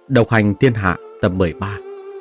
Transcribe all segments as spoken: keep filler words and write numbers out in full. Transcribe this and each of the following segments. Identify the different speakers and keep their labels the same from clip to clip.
Speaker 1: Độc hành thiên hạ tập mười ba.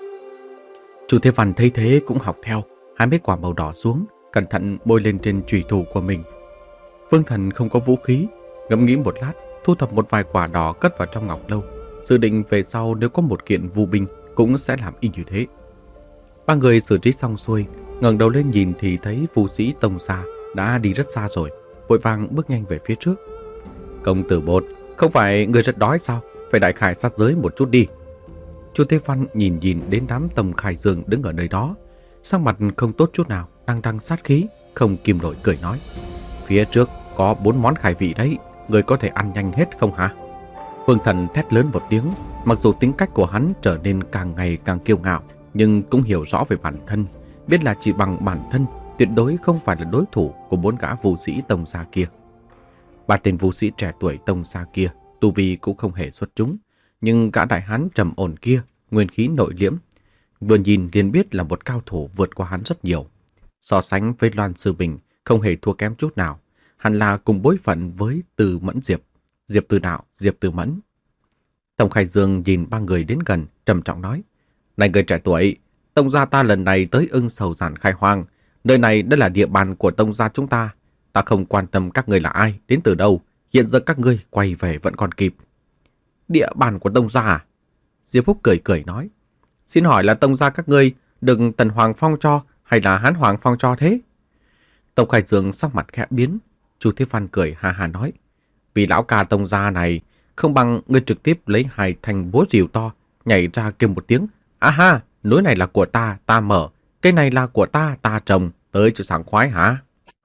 Speaker 1: Chu Thế Văn thấy thế cũng học theo, hai mấy quả màu đỏ xuống, cẩn thận bôi lên trên chùy thủ của mình. Vương Thần không có vũ khí, ngẫm nghĩ một lát, thu thập một vài quả đỏ cất vào trong ngọc lâu, dự định về sau nếu có một kiện vu binh cũng sẽ làm y như thế. Ba người xử trí xong xuôi, ngẩng đầu lên nhìn thì thấy vu sĩ Tông Gia đã đi rất xa rồi, vội vàng bước nhanh về phía trước. Công tử Bột, không phải người rất đói sao? Phải đại khai sát giới một chút đi. Chu Thế Văn nhìn nhìn đến đám Tông Khai Dương đứng ở nơi đó, sắc mặt không tốt chút nào, đang đằng sát khí, không kìm nổi cười nói: Phía trước có bốn món khai vị đấy, người có thể ăn nhanh hết không hả? Vương Thần thét lớn một tiếng, mặc dù tính cách của hắn trở nên càng ngày càng kiêu ngạo, nhưng cũng hiểu rõ về bản thân, biết là chỉ bằng bản thân tuyệt đối không phải là đối thủ của bốn gã vũ sĩ Tông Gia kia. Ba tên vũ sĩ trẻ tuổi Tông Gia kia tu vi cũng không hề xuất chúng, nhưng gã đại hán trầm ổn kia nguyên khí nội liễm, vừa nhìn liền biết là một cao thủ vượt qua hắn rất nhiều. So sánh với Loan Sư Bình không hề thua kém chút nào, hẳn là cùng bối phận với Từ Mẫn Diệp, Diệp Từ Đạo, Diệp Từ Mẫn. Tông Khai Dương nhìn ba người đến gần, trầm trọng nói: Này người trẻ tuổi, Tông gia ta lần này tới Ưng Sầu Giản khai hoang, nơi này đã là địa bàn của Tông gia chúng ta. Ta không quan tâm các ngươi là ai, đến từ đâu, hiện giờ các ngươi quay về vẫn còn kịp. Địa bàn của Tông gia à? Diệp Húc cười cười nói: Xin hỏi là Tông gia các ngươi được Tần Hoàng Phong cho hay là Hán Hoàng Phong cho thế? Tông Khai Dương sắc mặt khẽ biến. Chu Thế Văn cười ha ha nói: Vì lão ca Tông gia này không bằng ngươi trực tiếp lấy hai thanh búa rìu to, nhảy ra kêu một tiếng: A ha, núi này là của ta, ta mở, cây này là của ta, ta trồng, tới cho sảng khoái hả?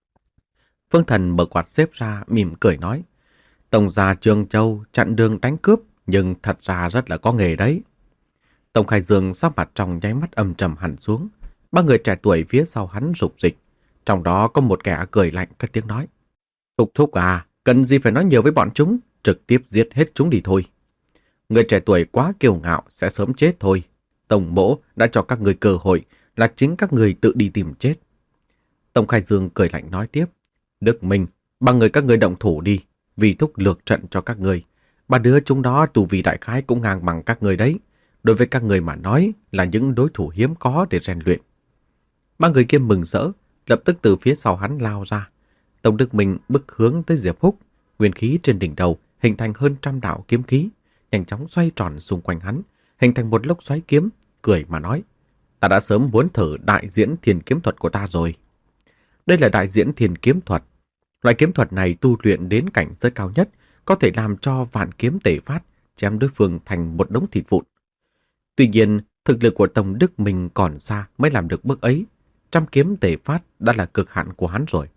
Speaker 1: Vương Thần mở quạt xếp ra, mỉm cười nói: Tông gia Trương Châu chặn đường đánh cướp, nhưng thật ra rất là có nghề đấy. Tông Khai Dương sắc mặt trong nháy mắt âm trầm hẳn xuống. Ba người trẻ tuổi phía sau hắn rục dịch, trong đó có một kẻ cười lạnh cất tiếng nói: Thúc thúc à, cần gì phải nói nhiều với bọn chúng, trực tiếp giết hết chúng đi thôi. Người trẻ tuổi quá kiêu ngạo sẽ sớm chết thôi. Tổng mỗ đã cho các người cơ hội, là chính các người tự đi tìm chết. Tông Khai Dương cười lạnh nói tiếp: Đức Minh, bằng người các người động thủ đi, vì thúc lược trận cho các người. Ba đứa chúng đó tù vì đại khái cũng ngang bằng các người đấy. Đối với các người mà nói là những đối thủ hiếm có để rèn luyện. Ba người kia mừng rỡ, lập tức từ phía sau hắn lao ra. Tông Đức Minh bước hướng tới Diệp Húc, nguyên khí trên đỉnh đầu hình thành hơn trăm đạo kiếm khí, nhanh chóng xoay tròn xung quanh hắn, hình thành một lốc xoáy kiếm, cười mà nói: Ta đã sớm muốn thử đại diễn thiên kiếm thuật của ta rồi. Đây là đại diễn thiên kiếm thuật. Loại kiếm thuật này tu luyện đến cảnh giới cao nhất, có thể làm cho vạn kiếm tề phát, chém đối phương thành một đống thịt vụn. Tuy nhiên, thực lực của Tông Đức Minh còn xa mới làm được bước ấy. Trăm kiếm tề phát đã là cực hạn của hắn rồi.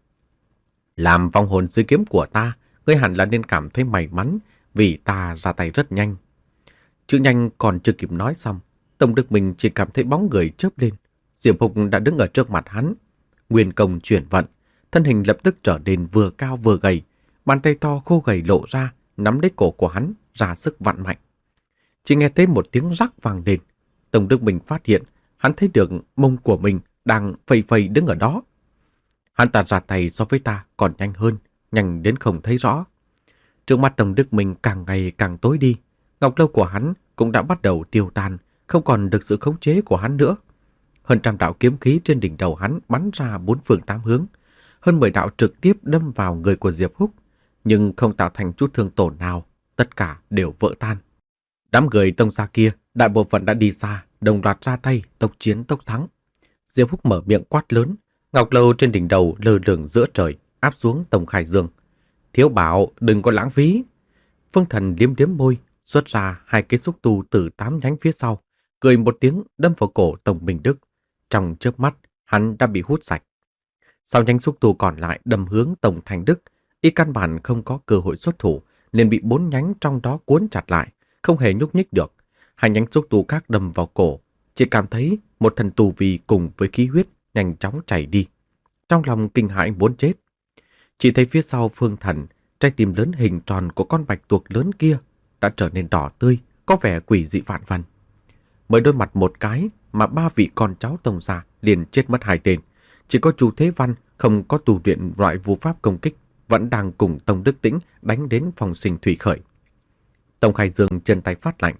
Speaker 1: Làm vong hồn dưới kiếm của ta, ngươi hẳn là nên cảm thấy may mắn, vì ta ra tay rất nhanh. Chữ nhanh còn chưa kịp nói xong, Tông Đức Minh chỉ cảm thấy bóng người chớp lên. Diệp Húc đã đứng ở trước mặt hắn. Nguyên công chuyển vận, thân hình lập tức trở nên vừa cao vừa gầy, bàn tay to khô gầy lộ ra, nắm lấy cổ của hắn, ra sức vặn mạnh. Chỉ nghe thấy một tiếng rắc vang lên, Tông Đức Minh phát hiện hắn thấy được mông của mình đang phầy phầy đứng ở đó. Hắn ta ra tay so với ta còn nhanh hơn, nhanh đến không thấy rõ. Trước mắt Tông Đức Minh càng ngày càng tối đi, ngọc lâu của hắn cũng đã bắt đầu tiêu tan, không còn được sự khống chế của hắn nữa. Hơn trăm đạo kiếm khí trên đỉnh đầu hắn bắn ra bốn phương tám hướng, hơn mười đạo trực tiếp đâm vào người của Diệp Húc, nhưng không tạo thành chút thương tổn nào, tất cả đều vỡ tan. Đám người Tông gia kia, đại bộ phận đã đi xa, đồng loạt ra tay, tốc chiến tốc thắng. Diệp Húc mở miệng quát lớn, ngọc lâu trên đỉnh đầu lơ lửng giữa trời, áp xuống Tông Khai Dương. Thiếu bảo, đừng có lãng phí. Phương Thần liếm liếm môi, xuất ra hai cái xúc tu từ tám nhánh phía sau, cười một tiếng đâm vào cổ Tông Minh Đức. Trong chớp mắt, hắn đã bị hút sạch. Sau nhánh xúc tu còn lại đâm hướng Tông Thanh Đức, y căn bản không có cơ hội xuất thủ, nên bị bốn nhánh trong đó cuốn chặt lại, không hề nhúc nhích được. Hai nhánh xúc tu khác đâm vào cổ, chỉ cảm thấy một thần tù vi cùng với khí huyết nhanh chóng chảy đi. Trong lòng kinh hãi muốn chết. Chỉ thấy phía sau Phương Thần, trái tim lớn hình tròn của con bạch tuộc lớn kia đã trở nên đỏ tươi, có vẻ quỷ dị vạn vân. Mới đôi mặt một cái mà ba vị con cháu Tông gia liền chết mất hai tên. Chỉ có Chu Thế Văn không có tu luyện loại vũ pháp công kích, vẫn đang cùng Tông Đức Tĩnh đánh đến phong sinh thủy khởi. Tông Khai Dương chân tay phát lạnh,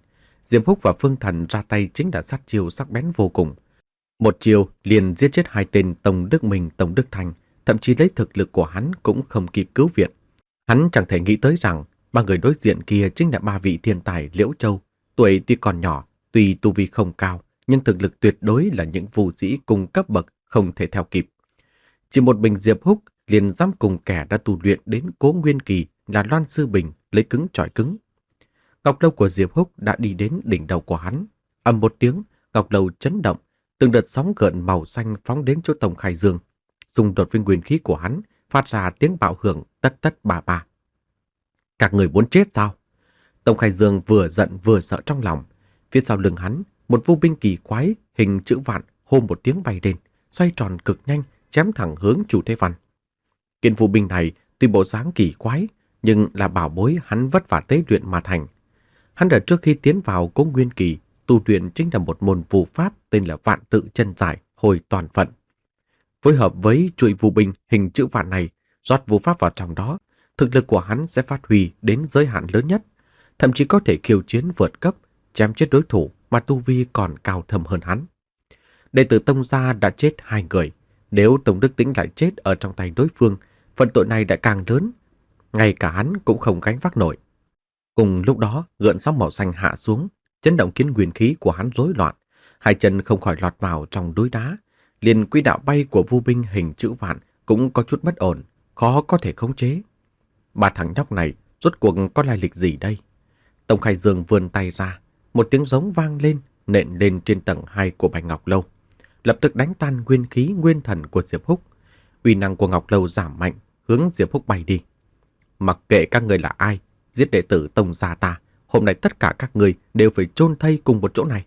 Speaker 1: Diệp Húc và Phương Thần ra tay chính là sát chiêu sắc bén vô cùng. Một chiêu liền giết chết hai tên Tông Đức Minh, Tông Đức Thành, thậm chí lấy thực lực của hắn cũng không kịp cứu viện. Hắn chẳng thể nghĩ tới rằng ba người đối diện kia chính là ba vị thiên tài Liễu Châu, tuổi tuy còn nhỏ, tuy tu vi không cao, nhưng thực lực tuyệt đối là những vũ sĩ cùng cấp bậc không thể theo kịp. Chỉ một mình Diệp Húc liền dám cùng kẻ đã tu luyện đến Cố Nguyên Kỳ là Loan Sư Bình lấy cứng chọi cứng. Ngọc lâu của Diệp Húc đã đi đến đỉnh đầu của hắn. Ầm một tiếng, ngọc lâu chấn động, từng đợt sóng gợn màu xanh phóng đến chỗ Tông Khai Dương. Xung đột với nguyên khí của hắn, phát ra tiếng bạo hưởng tất tất bà bà. Các người muốn chết sao? Tông Khai Dương vừa giận vừa sợ trong lòng. Phía sau lưng hắn, một vũ binh kỳ quái hình chữ vạn hô một tiếng bay lên, xoay tròn cực nhanh, chém thẳng hướng Chu Thế Văn. Kiện vũ binh này tuy bộ dáng kỳ quái, nhưng là bảo bối hắn vất vả tế luyện mà thành. Hắn ở trước khi tiến vào Cố Nguyên Kỳ, tu luyện chính là một môn phù pháp tên là Vạn Tự Chân Giải Hồi Toàn Phận. Phối hợp với chuỗi vũ binh hình chữ vạn này, rót vũ pháp vào trong đó, thực lực của hắn sẽ phát huy đến giới hạn lớn nhất, thậm chí có thể khiêu chiến vượt cấp, chém chết đối thủ mà tu vi còn cao thâm hơn hắn. Đệ tử Tông gia đã chết hai người, nếu Tông Đức Tĩnh lại chết ở trong tay đối phương, phần tội này đã càng lớn, ngay cả hắn cũng không gánh vác nổi. Cùng lúc đó, gợn sóng màu xanh hạ xuống, chấn động khiến nguyên khí của hắn rối loạn, hai chân không khỏi lọt vào trong núi đá, liền quỹ đạo bay của vũ binh hình chữ vạn cũng có chút bất ổn, khó có thể khống chế. Ba thằng nhóc này rốt cuộc có lai lịch gì đây? Tông Khai Dương vươn tay ra, một tiếng giống vang lên, nện lên trên tầng hai của Bạch Ngọc Lâu, lập tức đánh tan nguyên khí nguyên thần của Diệp Húc. Uy năng của Ngọc Lâu giảm mạnh, hướng Diệp Húc bay đi. Mặc kệ các người là ai, giết đệ tử Tông gia ta, hôm nay tất cả các người đều phải chôn thây cùng một chỗ này.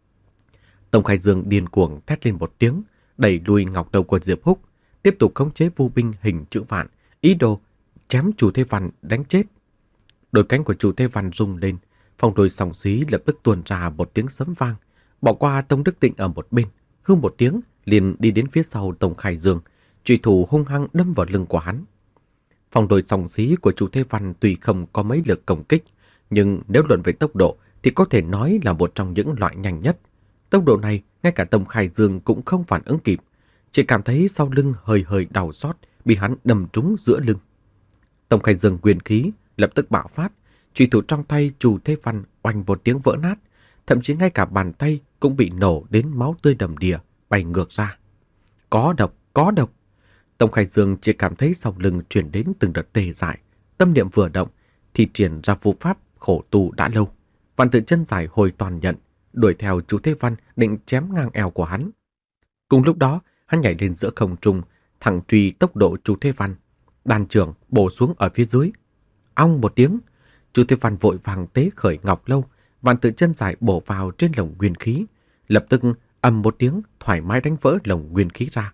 Speaker 1: Tông Khai Dương điên cuồng thét lên một tiếng, đẩy lùi Ngọc Lâu của Diệp Húc, tiếp tục khống chế vũ binh hình chữ vạn, ý đồ chém Chu Thế Văn đánh chết. Đôi cánh của Chu Thế Văn rung lên, phong đôi song xí lập tức tuôn ra một tiếng sấm vang, bỏ qua Tông Đức Tịnh ở một bên, hư một tiếng liền đi đến phía sau Tông Khai Dương, chủy thủ hung hăng đâm vào lưng của hắn. Phong đôi song xí của Chu Thế Văn tuy không có mấy lực công kích, nhưng nếu luận về tốc độ thì có thể nói là một trong những loại nhanh nhất. Tốc độ này ngay cả Tông Khai Dương cũng không phản ứng kịp, chỉ cảm thấy sau lưng hơi hơi đau xót, bị hắn đâm trúng giữa lưng. Tông Khai Dương nguyên khí lập tức bạo phát, chủy thủ trong tay Chu Thế Văn oanh một tiếng vỡ nát, thậm chí ngay cả bàn tay cũng bị nổ đến máu tươi đầm đìa, bay ngược ra. Có độc, có độc. Tông Khai Dương chỉ cảm thấy sau lưng truyền đến từng đợt tê dại, tâm niệm vừa động thì triển ra phù pháp khổ tu đã lâu. Vạn Tự Chân Giải Hồi Toàn Nhận, đuổi theo Chu Thế Văn định chém ngang eo của hắn. Cùng lúc đó, hắn nhảy lên giữa không trung, thẳng truy tốc độ Chu Thế Văn, đàn trường bổ xuống ở phía dưới. Ong một tiếng, Chu Thế Văn vội vàng tế khởi Ngọc Lâu, Vạn Tự Chân Giải bổ vào trên lồng nguyên khí, lập tức ầm một tiếng thoải mái đánh vỡ lồng nguyên khí ra.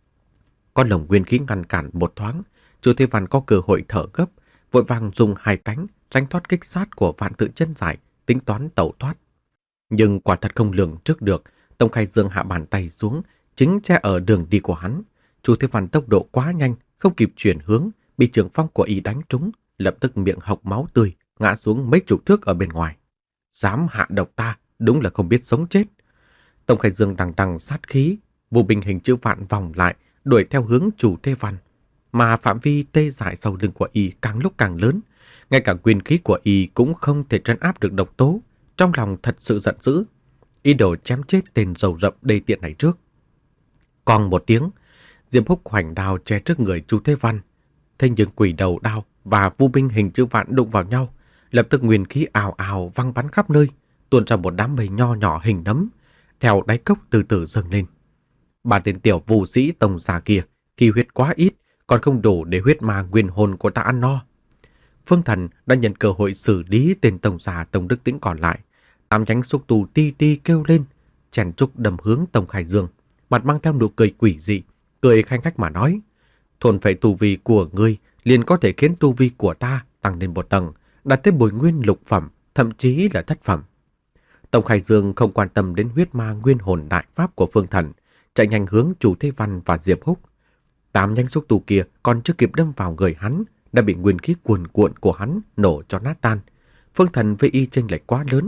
Speaker 1: Con lồng nguyên khí ngăn cản một thoáng, Chu Thế Văn có cơ hội thở gấp, vội vàng dùng hai cánh tránh thoát kích sát của Vạn Tự Chân Giải, tính toán tẩu thoát. Nhưng quả thật không lường trước được, Tông Khai Dương hạ bàn tay xuống, chính che ở đường đi của hắn. Chu Thế Văn tốc độ quá nhanh, không kịp chuyển hướng, bị trường phong của y đánh trúng, lập tức miệng hộc máu tươi, ngã xuống mấy chục thước ở bên ngoài. Dám hạ độc ta, đúng là không biết sống chết. Tông Khai Dương đằng đằng sát khí, vũ binh hình chữ vạn vòng lại, đuổi theo hướng Chu Thế Văn, mà phạm vi tê dại sau lưng của y càng lúc càng lớn, ngay cả nguyên khí của y cũng không thể trấn áp được độc tố. Trong lòng thật sự giận dữ, ý đồ chém chết tên rầu rậm đê tiện này trước. Còn một tiếng, Diệp Húc hoành đao che trước người Chu Thế Văn, thế nhưng quỷ đầu đao và vũ binh hình chữ vạn đụng vào nhau, lập tức nguyên khí ào ào văng bắn khắp nơi, tuôn ra một đám mây nho nhỏ hình nấm, theo đáy cốc từ từ dâng lên. Ba tên tiểu vũ sĩ Tông gia kia, kỳ huyết quá ít, còn không đủ để huyết ma nguyên hồn của ta ăn no. Phương Thần đã nhận cơ hội xử lý tên Tông gia Tông Đức Tĩnh còn lại. Tám nhánh xúc tu ti ti kêu lên, chèn trúc đâm hướng Tông Khai Dương, mặt mang theo nụ cười quỷ dị, cười khanh khách mà nói: "Thôn phệ tu vi của ngươi liền có thể khiến tu vi của ta tăng lên một tầng, đạt tới bồi nguyên lục phẩm, thậm chí là thất phẩm." Tông Khai Dương không quan tâm đến huyết ma nguyên hồn đại pháp của Phương Thần, chạy nhanh hướng Chu Thế Văn và Diệp Húc. Tám nhánh xúc tu kia còn chưa kịp đâm vào người hắn, đã bị nguyên khí cuồn cuộn của hắn nổ cho nát tan. Phương Thần với y chênh lệch quá lớn,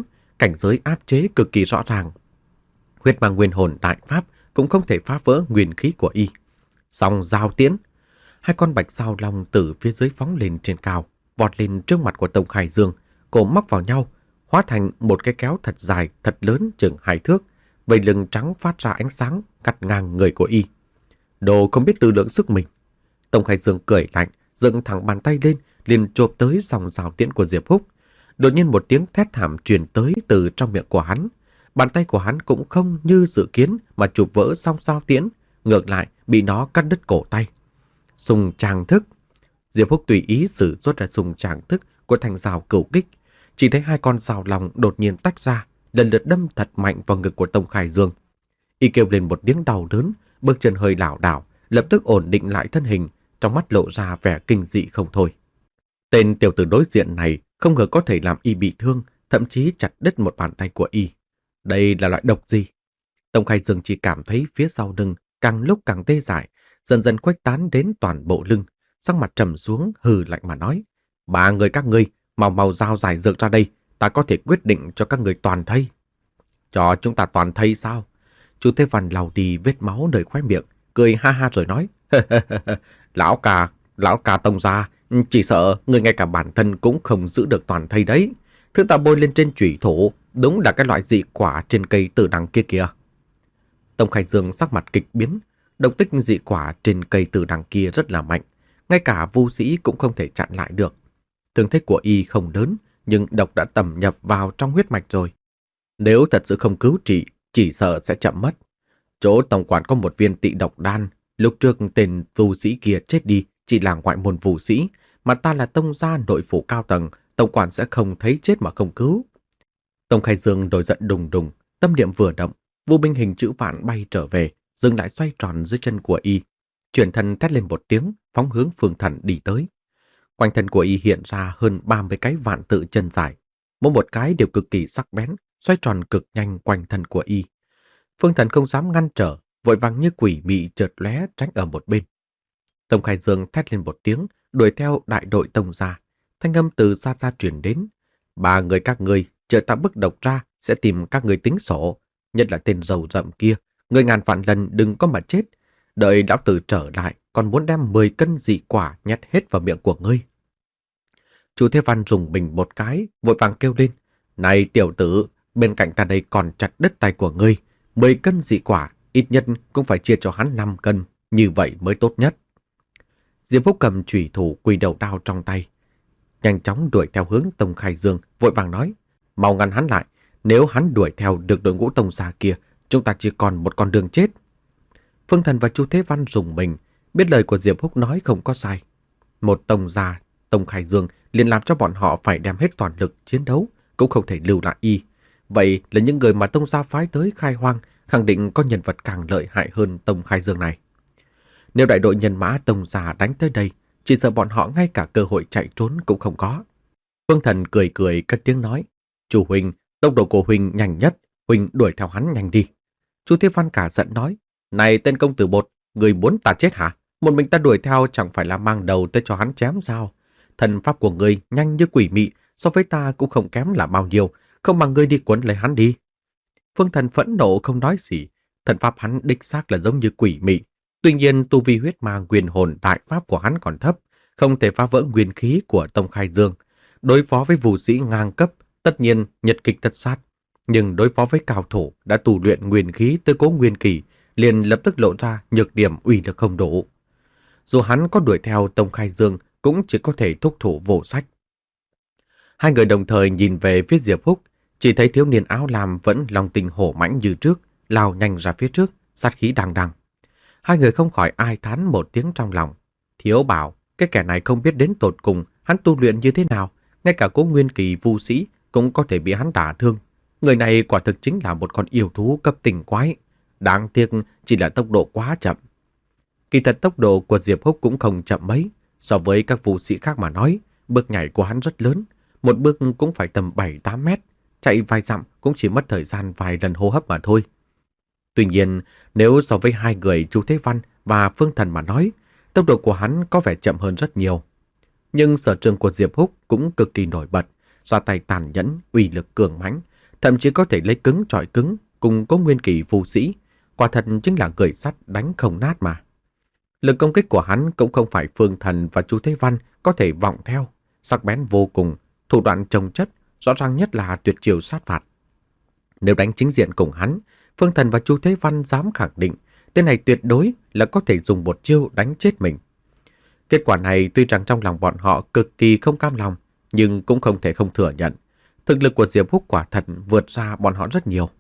Speaker 1: cảnh giới áp chế cực kỳ rõ ràng. Huyết mang nguyên hồn đại pháp cũng không thể phá vỡ nguyên khí của y. Song giao tiễn, hai con bạch giao long từ phía dưới phóng lên trên cao, vọt lên trước mặt của Tông Khai Dương, cổ móc vào nhau, hóa thành một cái kéo thật dài, thật lớn chừng hai thước, vây lưng trắng phát ra ánh sáng cắt ngang người của y. Đồ không biết tự lượng sức mình. Tông Khai Dương cười lạnh, dựng thẳng bàn tay lên, liền chộp tới dòng giao tiễn của Diệp Húc. Đột nhiên một tiếng thét thảm truyền tới từ trong miệng của hắn. Bàn tay của hắn cũng không như dự kiến mà chụp vỡ song giao tiễn, ngược lại bị nó cắt đứt cổ tay. Sùng tràng thức. Diệp Húc tùy ý sử xuất ra sùng tràng thức của thanh rào cửu kích. Chỉ thấy hai con rào lòng đột nhiên tách ra, lần lượt đâm thật mạnh vào ngực của Tông Khai Dương. Y kêu lên một tiếng đau đớn, bước chân hơi lảo đảo, lập tức ổn định lại thân hình, trong mắt lộ ra vẻ kinh dị không thôi. Tên tiểu tử đối diện này không ngờ có thể làm y bị thương, thậm chí chặt đứt một bàn tay của y. Đây là loại độc gì? Tông Khai Dương chỉ cảm thấy phía sau lưng càng lúc càng tê dại, dần dần khuếch tán đến toàn bộ lưng, sắc mặt trầm xuống hừ lạnh mà nói: "Ba người các ngươi, mau mau giao giải dược ra đây, ta có thể quyết định cho các người toàn thây." "Cho chúng ta toàn thây sao?" Chu Thế Văn lau đi vết máu nơi khóe miệng, cười ha ha rồi nói: "Lão ca, lão ca Tông gia, chỉ sợ người ngay cả bản thân cũng không giữ được toàn thây đấy. Thứ ta bôi lên trên chủy thủ, đúng là cái loại dị quả trên cây tử đằng kia kìa." Tông Khai Dương sắc mặt kịch biến, độc tích dị quả trên cây tử đằng kia rất là mạnh, ngay cả vu sĩ cũng không thể chặn lại được. Thương thế của y không lớn, nhưng độc đã tẩm nhập vào trong huyết mạch rồi. Nếu thật sự không cứu trị, chỉ sợ sẽ chậm mất. Chỗ tổng quản có một viên tị độc đan, lúc trước tên vu sĩ kia chết đi chỉ là ngoại môn vu sĩ, mà ta là tông gia nội phủ cao tầng, tổng quản sẽ không thấy chết mà không cứu. Tông Khai Dương nổi giận đùng đùng, tâm niệm vừa động, vô binh hình chữ vạn bay trở về, dừng lại xoay tròn dưới chân của y, chuyển thân thét lên một tiếng, phóng hướng Phương Thần đi tới. Quanh thân của y hiện ra hơn ba mươi cái vạn tự chân dài, mỗi một cái đều cực kỳ sắc bén, xoay tròn cực nhanh quanh thân của y. Phương Thần không dám ngăn trở, vội vàng như quỷ mị chợt lóe tránh ở một bên. Tông Khai Dương thét lên một tiếng, đuổi theo đại đội Tông gia. Thanh âm từ xa xa truyền đến: "Ba người các ngươi, chờ ta bức độc ra, sẽ tìm các ngươi tính sổ. Nhất là tên rầu rậm kia, ngươi ngàn vạn lần đừng có mà chết. Đợi lão tử trở lại, còn muốn đem mười cân dị quả nhét hết vào miệng của ngươi." Chu Thế Văn rùng mình một cái, vội vàng kêu lên: "Này tiểu tử, bên cạnh ta đây còn chặt đứt tay của ngươi. Mười cân dị quả, ít nhất cũng phải chia cho hắn năm cân, như vậy mới tốt nhất." Diệp Húc cầm chủy thủ quỳ đầu đao trong tay, nhanh chóng đuổi theo hướng Tông Khai Dương, vội vàng nói: "Mau ngăn hắn lại, nếu hắn đuổi theo được đội ngũ Tông gia kia, chúng ta chỉ còn một con đường chết." Phương Thần và Chu Thế Văn rùng mình, biết lời của Diệp Húc nói không có sai. Một Tông gia, Tông Khai Dương liền làm cho bọn họ phải đem hết toàn lực chiến đấu, cũng không thể lưu lại y. Vậy là những người mà Tông gia phái tới khai hoang khẳng định có nhân vật càng lợi hại hơn Tông Khai Dương này. Nếu đại đội nhân mã Tông gia đánh tới đây, chỉ sợ bọn họ ngay cả cơ hội chạy trốn cũng không có. Phương Thần cười cười cất tiếng nói: "Chủ huynh, tốc độ của huynh nhanh nhất, huynh đuổi theo hắn nhanh đi." Chu Thế Văn cả giận nói: "Này tên công tử bột, người muốn ta chết hả? Một mình ta đuổi theo chẳng phải là mang đầu tới cho hắn chém sao? Thần pháp của ngươi nhanh như quỷ mị, so với ta cũng không kém là bao nhiêu, không bằng ngươi đi quấn lấy hắn đi." Phương Thần phẫn nộ không nói gì, thần pháp hắn đích xác là giống như quỷ mị. Tuy nhiên tu vi huyết ma nguyên hồn đại pháp của hắn còn thấp, không thể phá vỡ nguyên khí của Tông Khai Dương. Đối phó với vũ sĩ ngang cấp, tất nhiên nhật kịch tất sát. Nhưng đối phó với cao thủ đã tu luyện nguyên khí tới Cố Nguyên Kỳ, liền lập tức lộ ra nhược điểm uy lực không đủ. Dù hắn có đuổi theo Tông Khai Dương, cũng chỉ có thể thúc thủ vô sách. Hai người đồng thời nhìn về phía Diệp Húc, chỉ thấy thiếu niên áo lam vẫn lòng tình hổ mãnh như trước, lao nhanh ra phía trước, sát khí đằng đằng. Hai người không khỏi ai thán một tiếng trong lòng. Thiếu bảo, cái kẻ này không biết đến tột cùng hắn tu luyện như thế nào, ngay cả Cố Nguyên Kỳ vu sĩ cũng có thể bị hắn đả thương. Người này quả thực chính là một con yêu thú cấp tình quái, đáng tiếc chỉ là tốc độ quá chậm. Kỳ thật tốc độ của Diệp Húc cũng không chậm mấy, so với các vũ sĩ khác mà nói, bước nhảy của hắn rất lớn, một bước cũng phải tầm bảy tám mét, chạy vài dặm cũng chỉ mất thời gian vài lần hô hấp mà thôi. Tuy nhiên, nếu so với hai người Chu Thế Văn và Phương Thần mà nói, tốc độ của hắn có vẻ chậm hơn rất nhiều. Nhưng sở trường của Diệp Húc cũng cực kỳ nổi bật, ra tay tàn nhẫn, uy lực cường mãnh, thậm chí có thể lấy cứng chọi cứng cùng có nguyên kỳ phù sĩ, quả thật chính là người sắt đánh không nát mà. Lực công kích của hắn cũng không phải Phương Thần và Chu Thế Văn có thể vọng theo, sắc bén vô cùng, thủ đoạn chồng chất, rõ ràng nhất là tuyệt chiêu sát phạt. Nếu đánh chính diện cùng hắn, Phương Thần và Chu Thế Văn dám khẳng định, tên này tuyệt đối là có thể dùng một chiêu đánh chết mình. Kết quả này tuy rằng trong lòng bọn họ cực kỳ không cam lòng, nhưng cũng không thể không thừa nhận. Thực lực của Diệp Húc quả thật vượt ra bọn họ rất nhiều.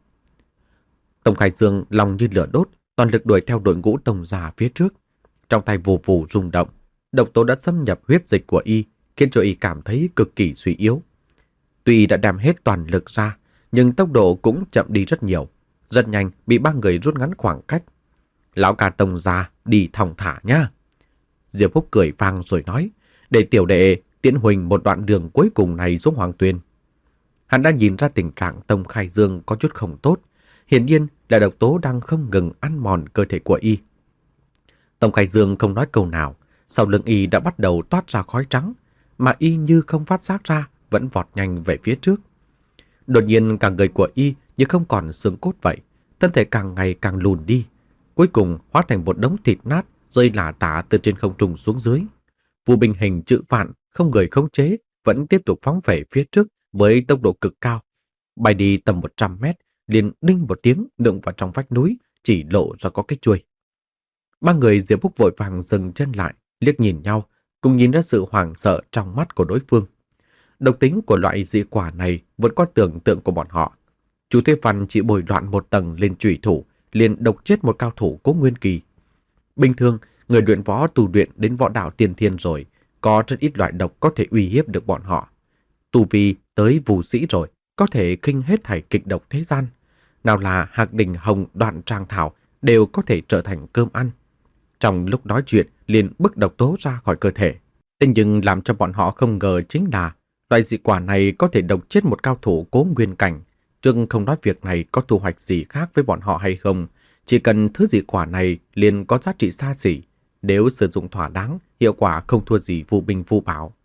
Speaker 1: Tông Khai Dương lòng như lửa đốt, toàn lực đuổi theo đội ngũ Tông gia phía trước. Trong tay vù vù rung động, độc tố đã xâm nhập huyết dịch của y, khiến cho y cảm thấy cực kỳ suy yếu. Tuy đã đem hết toàn lực ra, nhưng tốc độ cũng chậm đi rất nhiều, rất nhanh bị ba người rút ngắn khoảng cách. Lão ca Tông gia đi thong thả nhá. Diệp Húc cười vang rồi nói, để tiểu đệ tiễn huỳnh một đoạn đường cuối cùng này xuống Hoàng Tuyền. Hắn đã nhìn ra tình trạng Tông Khai Dương có chút không tốt, hiển nhiên là độc tố đang không ngừng ăn mòn cơ thể của y. Tông Khai Dương không nói câu nào, sau lưng y đã bắt đầu toát ra khói trắng, mà y như không phát giác ra, vẫn vọt nhanh về phía trước. Đột nhiên cả người của y như không còn xương cốt vậy, thân thể càng ngày càng lùn đi, cuối cùng hóa thành một đống thịt nát rơi lả tả từ trên không trung xuống dưới. Vũ binh hình chữ vạn không người khống chế vẫn tiếp tục phóng về phía trước với tốc độ cực cao, bay đi tầm một trăm mét, liền đinh một tiếng đụng vào trong vách núi, chỉ lộ ra có cái chuôi. Ba người Diệp Húc vội vàng dừng chân lại, liếc nhìn nhau, cùng nhìn ra sự hoảng sợ trong mắt của đối phương. Độc tính của loại dị quả này vượt qua tưởng tượng của bọn họ. Chu Thế Văn chỉ bồi loạn một tầng lên chủy thủ, liền độc chết một cao thủ cố nguyên kỳ. Bình thường, người luyện võ tu luyện đến võ đạo tiên thiên rồi, có rất ít loại độc có thể uy hiếp được bọn họ. Tu vi tới vù sĩ rồi, có thể khinh hết thảy kịch độc thế gian. Nào là Hạc Đình Hồng, Đoạn Trang Thảo đều có thể trở thành cơm ăn. Trong lúc nói chuyện liền bức độc tố ra khỏi cơ thể. Thế nhưng làm cho bọn họ không ngờ chính là loại dị quả này có thể độc chết một cao thủ cố nguyên cảnh. Trương không nói việc này có thu hoạch gì khác với bọn họ hay không, chỉ cần thứ dị quả này liền có giá trị xa xỉ. Nếu sử dụng thỏa đáng, hiệu quả không thua gì phù binh phù bảo.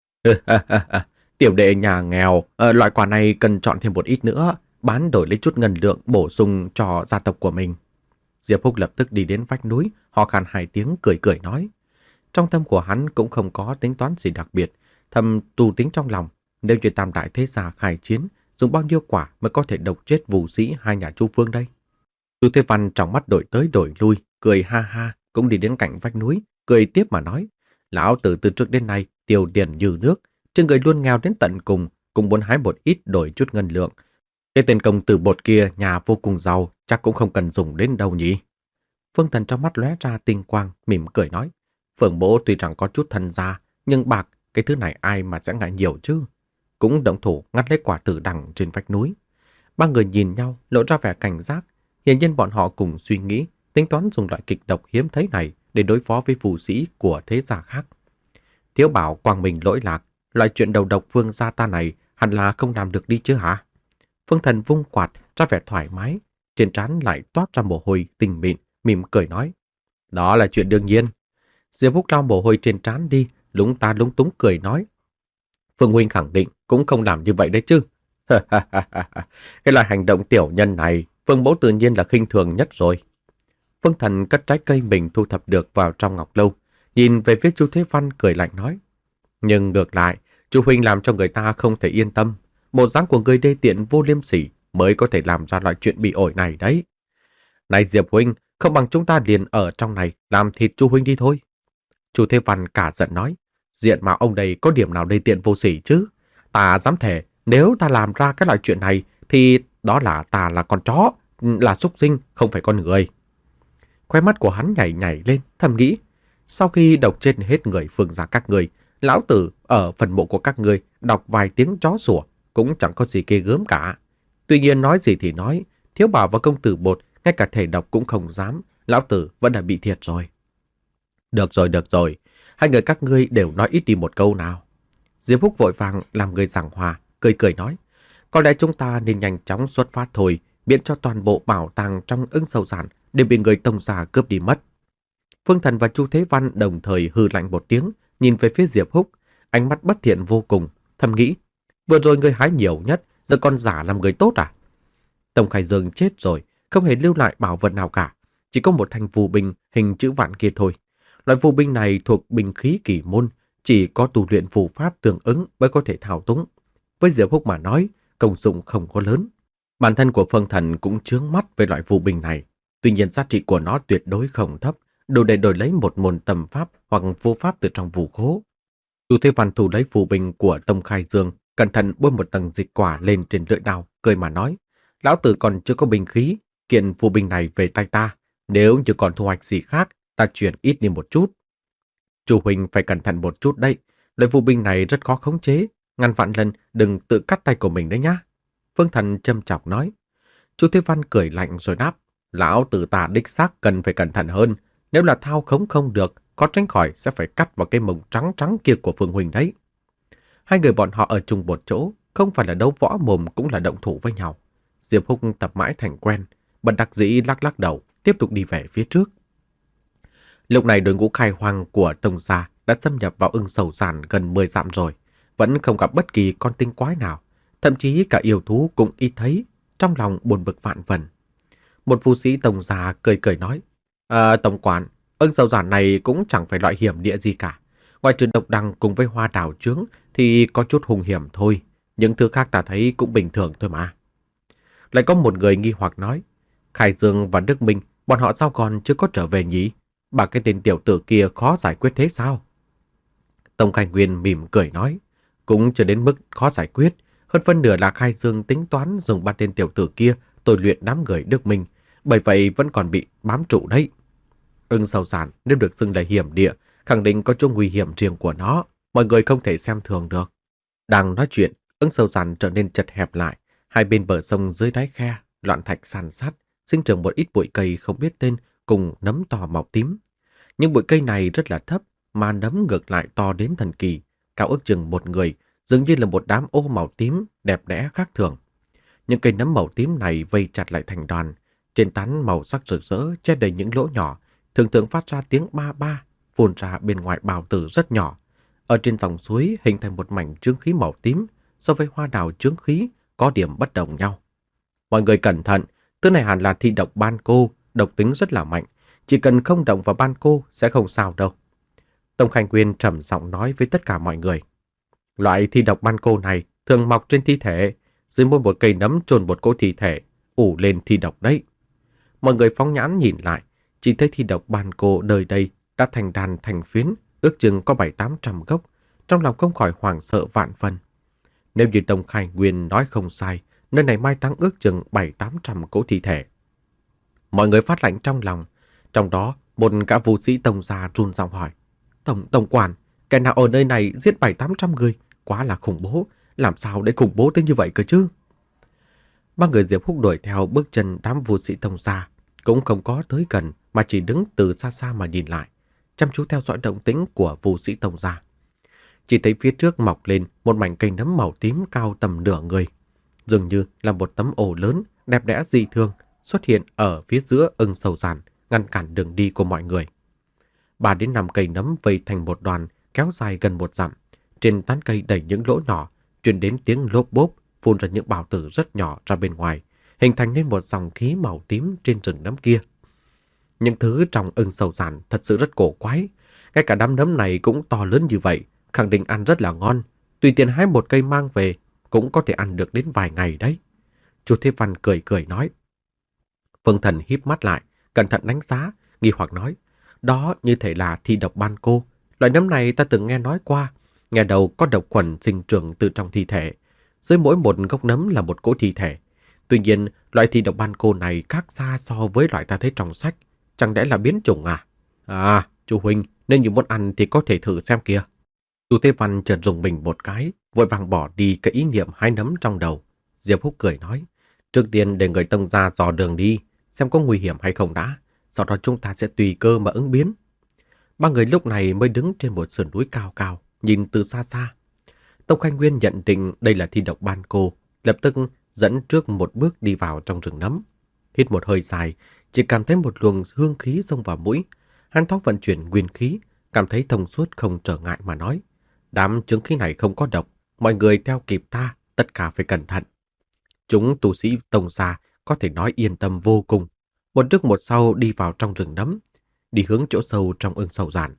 Speaker 1: Tiểu đệ nhà nghèo, à, loại quả này cần chọn thêm một ít nữa, bán đổi lấy chút ngân lượng bổ sung cho gia tộc của mình. Diệp Húc lập tức đi đến vách núi, ho khan hai tiếng cười cười nói. Trong tâm của hắn cũng không có tính toán gì đặc biệt, thầm tu tính trong lòng, nếu như tam đại thế gia khai chiến, dùng bao nhiêu quả mới có thể độc chết vũ sĩ hai nhà Chu Phương đây. Chu Thế Văn trong mắt đổi tới đổi lui, cười ha ha, cũng đi đến cạnh vách núi, cười tiếp mà nói. Lão tử từ trước đến nay tiêu tiền như nước, chứ người luôn nghèo đến tận cùng, cũng muốn hái một ít đổi chút ngân lượng. Cái tên công tử bột kia nhà vô cùng giàu, chắc cũng không cần dùng đến đâu nhỉ. Phương Thần trong mắt lóe ra tinh quang, mỉm cười nói. Phượng bố tuy rằng có chút thân gia, nhưng bạc, cái thứ này ai mà sẽ ngại nhiều chứ. Cũng động thủ ngắt lấy quả tử đằng trên vách núi. Ba người nhìn nhau, lộ ra vẻ cảnh giác. Hiển nhiên bọn họ cùng suy nghĩ, tính toán dùng loại kịch độc hiếm thấy này để đối phó với phù sĩ của thế gia khác. Thiếu bảo quang minh lỗi lạc, loại chuyện đầu độc Phương gia ta này hẳn là không làm được đi chứ hả? Phương Thần vung quạt ra vẻ thoải mái, trên trán lại toát ra mồ hôi tinh mịn, mỉm cười nói. Đó là chuyện đương nhiên. Diệp Húc lau mồ hôi trên trán đi, lúng ta lúng túng cười nói. Phương huynh khẳng định cũng không làm như vậy đấy chứ. Cái loại hành động tiểu nhân này, Phương mẫu tự nhiên là khinh thường nhất rồi. Phương Thần cất trái cây mình thu thập được vào trong ngọc lâu, nhìn về phía Chu Thế Văn cười lạnh nói. Nhưng ngược lại, Chu huynh làm cho người ta không thể yên tâm. Một dáng của người đê tiện vô liêm sỉ mới có thể làm ra loại chuyện bị ổi này đấy. Này Diệp huynh, không bằng chúng ta liền ở trong này làm thịt Chu huynh đi thôi. Chu Thế Văn cả giận nói. Diện mà ông đây có điểm nào đê tiện vô sỉ chứ? Ta dám thề, nếu ta làm ra cái loại chuyện này thì đó là ta là con chó, là súc sinh, không phải con người. Khóe mắt của hắn nhảy nhảy lên, thầm nghĩ. Sau khi độc chết hết người Phương gia các người, lão tử ở phần mộ của các người đọc vài tiếng chó sủa cũng chẳng có gì ghê gớm cả. Tuy nhiên nói gì thì nói, Thiếu Bảo và công tử Bột ngay cả thể độc cũng không dám, lão tử vẫn đã bị thiệt rồi. Được rồi, được rồi, hai người các ngươi đều nói ít đi một câu nào. Diệp Húc vội vàng làm người giảng hòa, cười cười nói. Có lẽ chúng ta nên nhanh chóng xuất phát thôi, miễn cho toàn bộ bảo tàng trong Ưng Sầu Giản đều bị người Tông gia cướp đi mất. Phương Thần và Chu Thế Văn đồng thời hừ lạnh một tiếng, nhìn về phía Diệp Húc, ánh mắt bất thiện vô cùng, thầm nghĩ. Vừa rồi người hái nhiều nhất, giờ còn giả làm người tốt à? Tông Khai Dương chết rồi, không hề lưu lại bảo vật nào cả, chỉ có một thanh phù binh hình chữ vạn kia thôi. Loại phù binh này thuộc binh khí kỳ môn, chỉ có tu luyện phù pháp tương ứng mới có thể thao túng. Với Diệp Húc mà nói, công dụng không có lớn. Bản thân của Phương Thần cũng chướng mắt về loại phù binh này. Tuy nhiên giá trị của nó tuyệt đối không thấp, đủ để đổi lấy một môn tầm pháp hoặc phù pháp từ trong vũ khố. Chu Thế Văn thu lấy phù binh của Tông Khai Dương, cẩn thận bôi một tầng dịch quả lên trên lưỡi đao, cười mà nói: lão tử còn chưa có binh khí, kiện phù binh này về tay ta, nếu như còn thu hoạch gì khác, ta chuyển ít đi một chút. Chủ huynh phải cẩn thận một chút đấy, loại phù binh này rất khó khống chế, ngàn vạn lần đừng tự cắt tay của mình đấy nhá. Phương Thần châm chọc nói. Chu Thế Văn cười lạnh rồi đáp: lão tử ta đích xác cần phải cẩn thận hơn, nếu là thao khống không được, có tránh khỏi sẽ phải cắt vào cái mông trắng trắng kia của Phương huynh đấy. Hai người bọn họ ở chung một chỗ, không phải là đấu võ mồm cũng là động thủ với nhau. Diệp Húc tập mãi thành quen, bần đặc dĩ lắc lắc đầu, tiếp tục đi về phía trước. Lúc này đội ngũ khai hoang của Tông gia đã xâm nhập vào Ưng Sầu Giản gần mười dặm rồi, vẫn không gặp bất kỳ con tinh quái nào, thậm chí cả yêu thú cũng ít thấy, trong lòng buồn bực vạn phần. Một phu sĩ Tông gia cười cười nói: à, tổng quản, Ưng Sầu Giản này cũng chẳng phải loại hiểm địa gì cả. Ngoài trừ độc đăng cùng với hoa đào trướng thì có chút hung hiểm thôi, những thứ khác ta thấy cũng bình thường thôi mà. Lại có một người nghi hoặc nói: Khai Dương và Đức Minh, bọn họ sao còn chưa có trở về nhỉ? Bà cái tên tiểu tử kia khó giải quyết thế sao? Tông Khai Nguyên mỉm cười nói: cũng chưa đến mức khó giải quyết, hơn phân nửa là Khai Dương tính toán dùng ba tên tiểu tử kia tôi luyện đám người Đức Minh, bởi vậy vẫn còn bị bám trụ đấy. Ưng Sầu Giản nếu được xưng là hiểm địa, khẳng định có chỗ nguy hiểm riêng của nó, mọi người không thể xem thường được. Đang nói chuyện, Ưng Sầu Giản trở nên chật hẹp lại, hai bên bờ sông dưới đáy khe, loạn thạch san sát, sinh trưởng một ít bụi cây không biết tên cùng nấm to màu tím. Nhưng bụi cây này rất là thấp, mà nấm ngược lại to đến thần kỳ, cao ước chừng một người, dường như là một đám ô màu tím đẹp đẽ khác thường. Những cây nấm màu tím này vây chặt lại thành đoàn, trên tán màu sắc rực rỡ che đầy những lỗ nhỏ, thường thường phát ra tiếng ba ba, phun ra bên ngoài bào tử rất nhỏ. Ở trên dòng suối hình thành một mảnh chướng khí màu tím, so với hoa đào chướng khí có điểm bất đồng nhau. Mọi người cẩn thận, thứ này hẳn là thi độc ban cô, độc tính rất là mạnh, chỉ cần không động vào ban cô sẽ không sao đâu. Tông Khanh Nguyên trầm giọng nói với tất cả mọi người. Loại thi độc ban cô này thường mọc trên thi thể, dưới mỗi một cây nấm chôn một cỗ thi thể, ủ lên thi độc đấy. Mọi người phóng nhãn nhìn lại, chỉ thấy thi độc ban cô đời đây đã thành đàn thành phiến, ước chừng có bảy tám trăm gốc, trong lòng không khỏi hoảng sợ vạn phần. Nếu như Tông Khai Nguyên nói không sai, nơi này mai táng ước chừng bảy tám trăm cỗ thi thể. Mọi người phát lạnh trong lòng, trong đó một gã vũ sĩ Tông gia run giọng hỏi: Tổng tổng quản, kẻ nào ở nơi này giết bảy tám trăm người, quá là khủng bố, làm sao để khủng bố tới như vậy cơ chứ? Ba người Diệp Húc đuổi theo bước chân đám vũ sĩ Tông gia, cũng không có tới gần mà chỉ đứng từ xa xa mà nhìn lại, chăm chú theo dõi động tĩnh của vũ sĩ Tông gia. Chỉ thấy phía trước mọc lên một mảnh cây nấm màu tím cao tầm nửa người, dường như là một tấm ổ lớn đẹp đẽ dị thường xuất hiện ở phía giữa Ưng Sầu Giản, ngăn cản đường đi của mọi người. Ba đến năm cây nấm vây thành một đoàn kéo dài gần một dặm, trên tán cây đầy những lỗ nhỏ, truyền đến tiếng lốp bốp, phun ra những bào tử rất nhỏ ra bên ngoài, hình thành nên một dòng khí màu tím trên rừng nấm kia. Những thứ trong Ưng Sầu Giản thật sự rất cổ quái, ngay cả đám nấm này cũng to lớn như vậy, khẳng định ăn rất là ngon, tùy tiện hái một cây mang về cũng có thể ăn được đến vài ngày đấy. Chu Thế Văn cười cười nói. Phương Thần híp mắt lại, cẩn thận đánh giá, nghi hoặc nói: đó như thể là thi độc ban cô, loại nấm này ta từng nghe nói qua, nghe đầu có độc khuẩn sinh trưởng từ trong thi thể, dưới mỗi một gốc nấm là một cỗ thi thể. Tuy nhiên, loại thi độc ban cô này khác xa so với loại ta thấy trong sách, chẳng lẽ là biến chủng à? À, chú huynh, nên như muốn ăn thì có thể thử xem kìa. Chu Thế Văn chợt rùng mình một cái, vội vàng bỏ đi cái ý niệm hái nấm trong đầu. Diệp Húc cười nói: trước tiên để người Tông gia dò đường đi, xem có nguy hiểm hay không đã, sau đó chúng ta sẽ tùy cơ mà ứng biến. Ba người lúc này mới đứng trên một sườn núi cao cao, nhìn từ xa xa. Tông Khanh Nguyên nhận định đây là thi độc ban cô, lập tức dẫn trước một bước đi vào trong rừng nấm. Hít một hơi dài, chỉ cảm thấy một luồng hương khí xông vào mũi. Hắn thoáng vận chuyển nguyên khí, cảm thấy thông suốt không trở ngại mà nói: đám chứng khí này không có độc, mọi người theo kịp ta, tất cả phải cẩn thận. Chúng tu sĩ Tông gia có thể nói yên tâm vô cùng. Một trước một sau đi vào trong rừng nấm, đi hướng chỗ sâu trong ưng sầu giản.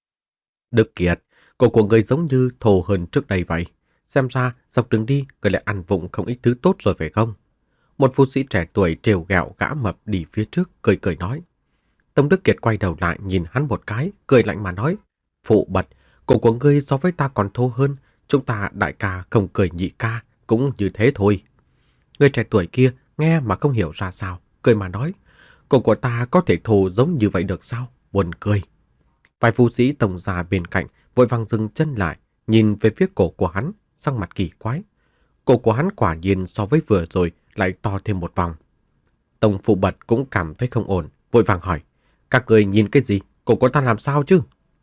Speaker 1: Đức Kiệt, cổ của người giống như thô hơn trước đây vậy. Xem ra dọc đường đi người lại ăn vụng không ít thứ tốt rồi phải không? Một phu sĩ trẻ tuổi trêu ghẹo gã mập đi phía trước, cười cười nói. Tông Đức Kiệt quay đầu lại nhìn hắn một cái, cười lạnh mà nói. Phụ bật, cổ của ngươi so với ta còn thô hơn, chúng ta đại ca không cười nhị ca, cũng như thế thôi. Người trẻ tuổi kia nghe mà không hiểu ra sao, cười mà nói. Cổ của ta có thể thô giống như vậy được sao? Buồn cười. Vài phu sĩ tổng già bên cạnh vội vàng dừng chân lại, nhìn về phía cổ của hắn, sắc mặt kỳ quái. Cổ của hắn quả nhiên so với vừa rồi lại to thêm một vòng. Tông Phụ Bật cũng cảm thấy không ổn, vội vàng hỏi. Các người nhìn cái gì? Cổ của ta làm sao chứ?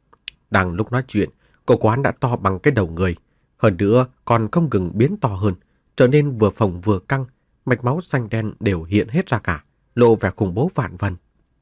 Speaker 1: Đang lúc nói chuyện, cổ của hắn đã to bằng cái đầu người. Hơn nữa còn không ngừng biến to hơn, trở nên vừa phồng vừa căng, mạch máu xanh đen đều hiện hết ra cả, lộ vẻ khủng bố vạn vân.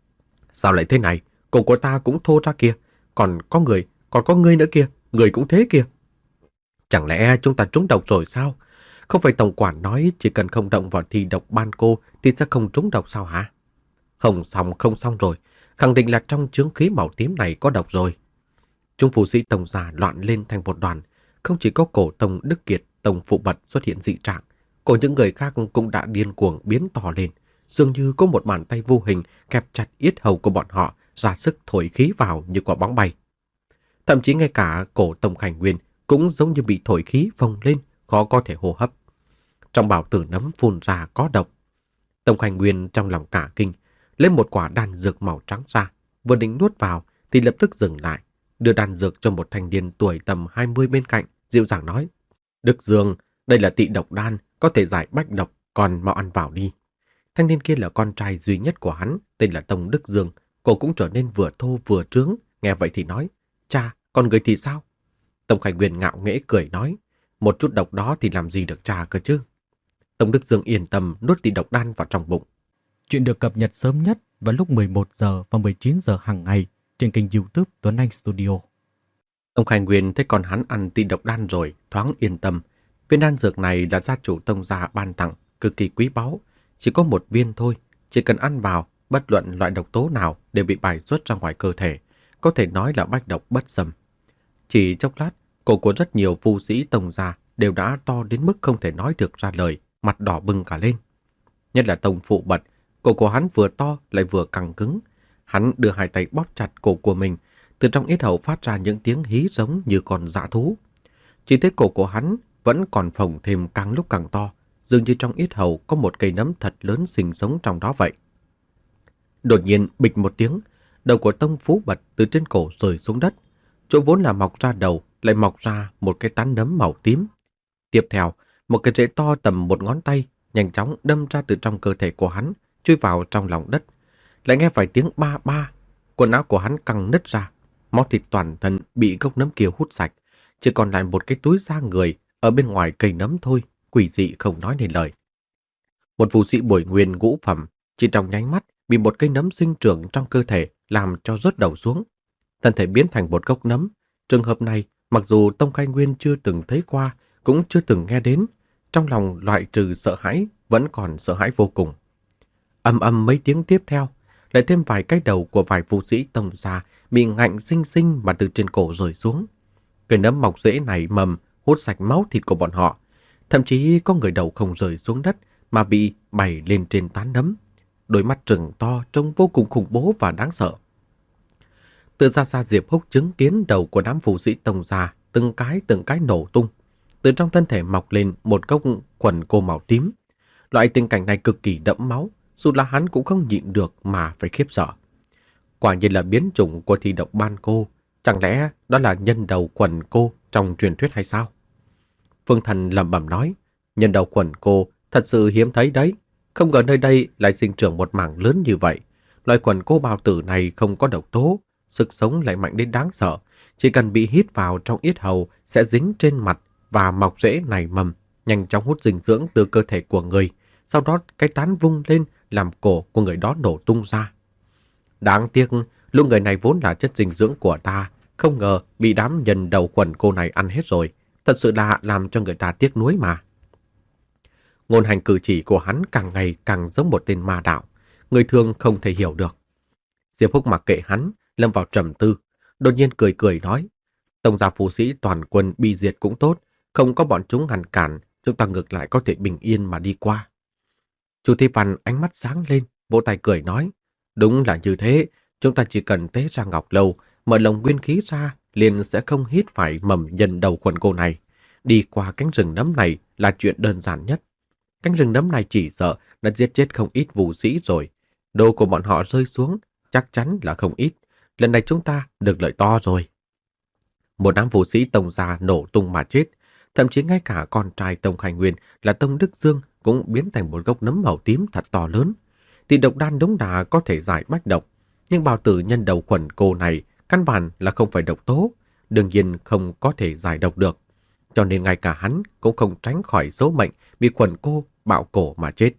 Speaker 1: Sao lại thế này? Cổ của ta cũng thô ra kìa, còn có người, còn có ngươi nữa kìa, người cũng thế kìa. Chẳng lẽ chúng ta trúng độc rồi sao? Không phải tổng quản nói chỉ cần không động vào thi độc ban cô thì sẽ không trúng độc sao hả? Không xong, không xong rồi, khẳng định là trong chướng khí màu tím này có độc rồi. Chúng phù sĩ tổng già loạn lên thành một đoàn, không chỉ có cổ Tông Đức Kiệt, Tông Phụ Bật xuất hiện dị trạng, cổ những người khác cũng đã điên cuồng biến to lên, dường như có một bàn tay vô hình kẹp chặt yết hầu của bọn họ, ra sức thổi khí vào như quả bóng bay. Thậm chí ngay cả cổ Tông Khải Nguyên cũng giống như bị thổi khí phồng lên, khó có thể hô hấp. Trong bào tử nấm phun ra có độc. Tông Khải Nguyên trong lòng cả kinh, lấy một quả đan dược màu trắng ra, vừa định nuốt vào thì lập tức dừng lại, đưa đan dược cho một thanh niên tuổi tầm hai mươi bên cạnh, dịu dàng nói. Đức Dương, đây là tị độc đan, có thể giải bách độc, còn mau ăn vào đi. Thanh niên kia là con trai duy nhất của hắn, tên là Tông Đức Dương, cô cũng trở nên vừa thô vừa trướng, nghe vậy thì nói. Cha, còn người thì sao? Tông Khải Nguyên ngạo nghễ cười nói. Một chút độc đó thì làm gì được cha cơ chứ? Tông Đức Dương yên tâm nuốt tị độc đan vào trong bụng. Chuyện được cập nhật sớm nhất vào lúc mười một giờ và mười chín giờ hàng ngày trên kênh YouTube Tuấn Anh Studio. Tông Khải Nguyên thấy con hắn ăn tị độc đan rồi, thoáng yên tâm. Viên đan dược này là gia chủ Tông gia ban tặng, cực kỳ quý báu, chỉ có một viên thôi, chỉ cần ăn vào, bất luận loại độc tố nào đều bị bài xuất ra ngoài cơ thể, có thể nói là bách độc bất xâm. Chỉ chốc lát, cổ của rất nhiều phu sĩ Tông gia đều đã to đến mức không thể nói được ra lời, mặt đỏ bừng cả lên. Nhất là Tông Phụ Bật, cổ của hắn vừa to lại vừa căng cứng. Hắn đưa hai tay bóp chặt cổ của mình, từ trong yết hầu phát ra những tiếng hí giống như con dã thú. Chỉ thấy cổ của hắn vẫn còn phồng thêm càng lúc càng to, dường như trong yết hầu có một cây nấm thật lớn sinh sống trong đó vậy. Đột nhiên bịch một tiếng, đầu của Tông Phú Bật từ trên cổ rơi xuống đất. Chỗ vốn là mọc ra đầu lại mọc ra một cái tán nấm màu tím. Tiếp theo, một cái rễ to tầm một ngón tay nhanh chóng đâm ra từ trong cơ thể của hắn, chui vào trong lòng đất. Lại nghe vài tiếng ba ba, quần áo của hắn căng nứt ra, máu thịt toàn thân bị gốc nấm kia hút sạch, chỉ còn lại một cái túi da người ở bên ngoài cây nấm thôi, quỷ dị không nói nên lời. Một vũ sĩ bồi nguyên ngũ phẩm chỉ trong nháy mắt bị một cây nấm sinh trưởng trong cơ thể làm cho rớt đầu xuống, thân thể biến thành một gốc nấm. Trường hợp này, mặc dù Tông Khai Nguyên chưa từng thấy qua, cũng chưa từng nghe đến, trong lòng loại trừ sợ hãi, vẫn còn sợ hãi vô cùng. Ầm ầm mấy tiếng tiếp theo, lại thêm vài cái đầu của vài vũ sĩ Tông gia bị ngạnh sinh sinh mà từ trên cổ rơi xuống. Cây nấm mọc rễ này mầm hút sạch máu thịt của bọn họ, thậm chí có người đầu không rơi xuống đất mà bị bày lên trên tán nấm, đôi mắt trừng to trông vô cùng khủng bố và đáng sợ. Từ xa xa Diệp Húc chứng kiến đầu của đám vũ sĩ Tông gia từng cái từng cái nổ tung, từ trong thân thể mọc lên một gốc quần cô màu tím. Loại tình cảnh này cực kỳ đẫm máu, dù là hắn cũng không nhịn được mà phải khiếp sợ. Quả nhiên là biến chủng của thi độc ban cô, chẳng lẽ đó là nhân đầu quần cô trong truyền thuyết hay sao? Phương Thần lẩm bẩm nói, nhân đầu quần cô thật sự hiếm thấy đấy, không ngờ nơi đây lại sinh trưởng một mảng lớn như vậy. Loại quần cô bào tử này không có độc tố, sức sống lại mạnh đến đáng sợ, chỉ cần bị hít vào trong yết hầu sẽ dính trên mặt và mọc rễ nảy mầm, nhanh chóng hút dinh dưỡng từ cơ thể của người, sau đó cái tán vung lên làm cổ của người đó nổ tung ra. Đáng tiếc, lũ người này vốn là chất dinh dưỡng của ta, không ngờ bị đám nhân đầu quần cô này ăn hết rồi, thật sự là làm cho người ta tiếc nuối mà. Ngôn hành cử chỉ của hắn càng ngày càng giống một tên ma đạo, người thường không thể hiểu được. Diệp Húc mặc kệ hắn, lâm vào trầm tư, đột nhiên cười cười nói: Tông gia phù sĩ toàn quân bị diệt cũng tốt, không có bọn chúng ngăn cản, chúng ta ngược lại có thể bình yên mà đi qua. Chu Thế Văn ánh mắt sáng lên, vỗ tay cười nói: Đúng là như thế, chúng ta chỉ cần tế ra ngọc lâu, mở lồng nguyên khí ra, liền sẽ không hít phải mầm nhân đầu quần cô này. Đi qua cánh rừng nấm này là chuyện đơn giản nhất. Cánh rừng nấm này chỉ sợ đã giết chết không ít vũ sĩ rồi. Đồ của bọn họ rơi xuống, chắc chắn là không ít. Lần này chúng ta được lợi to rồi. Một đám vũ sĩ Tông gia nổ tung mà chết. Thậm chí ngay cả con trai Tông Khai Nguyên là Tông Đức Dương cũng biến thành một gốc nấm màu tím thật to lớn. Thì độc đan đống đà có thể giải bách độc, nhưng bào tử nhân đầu khuẩn cô này căn bản là không phải độc tố, đương nhiên không có thể giải độc được. Cho nên ngay cả hắn cũng không tránh khỏi số mệnh bị khuẩn cô bạo cổ mà chết.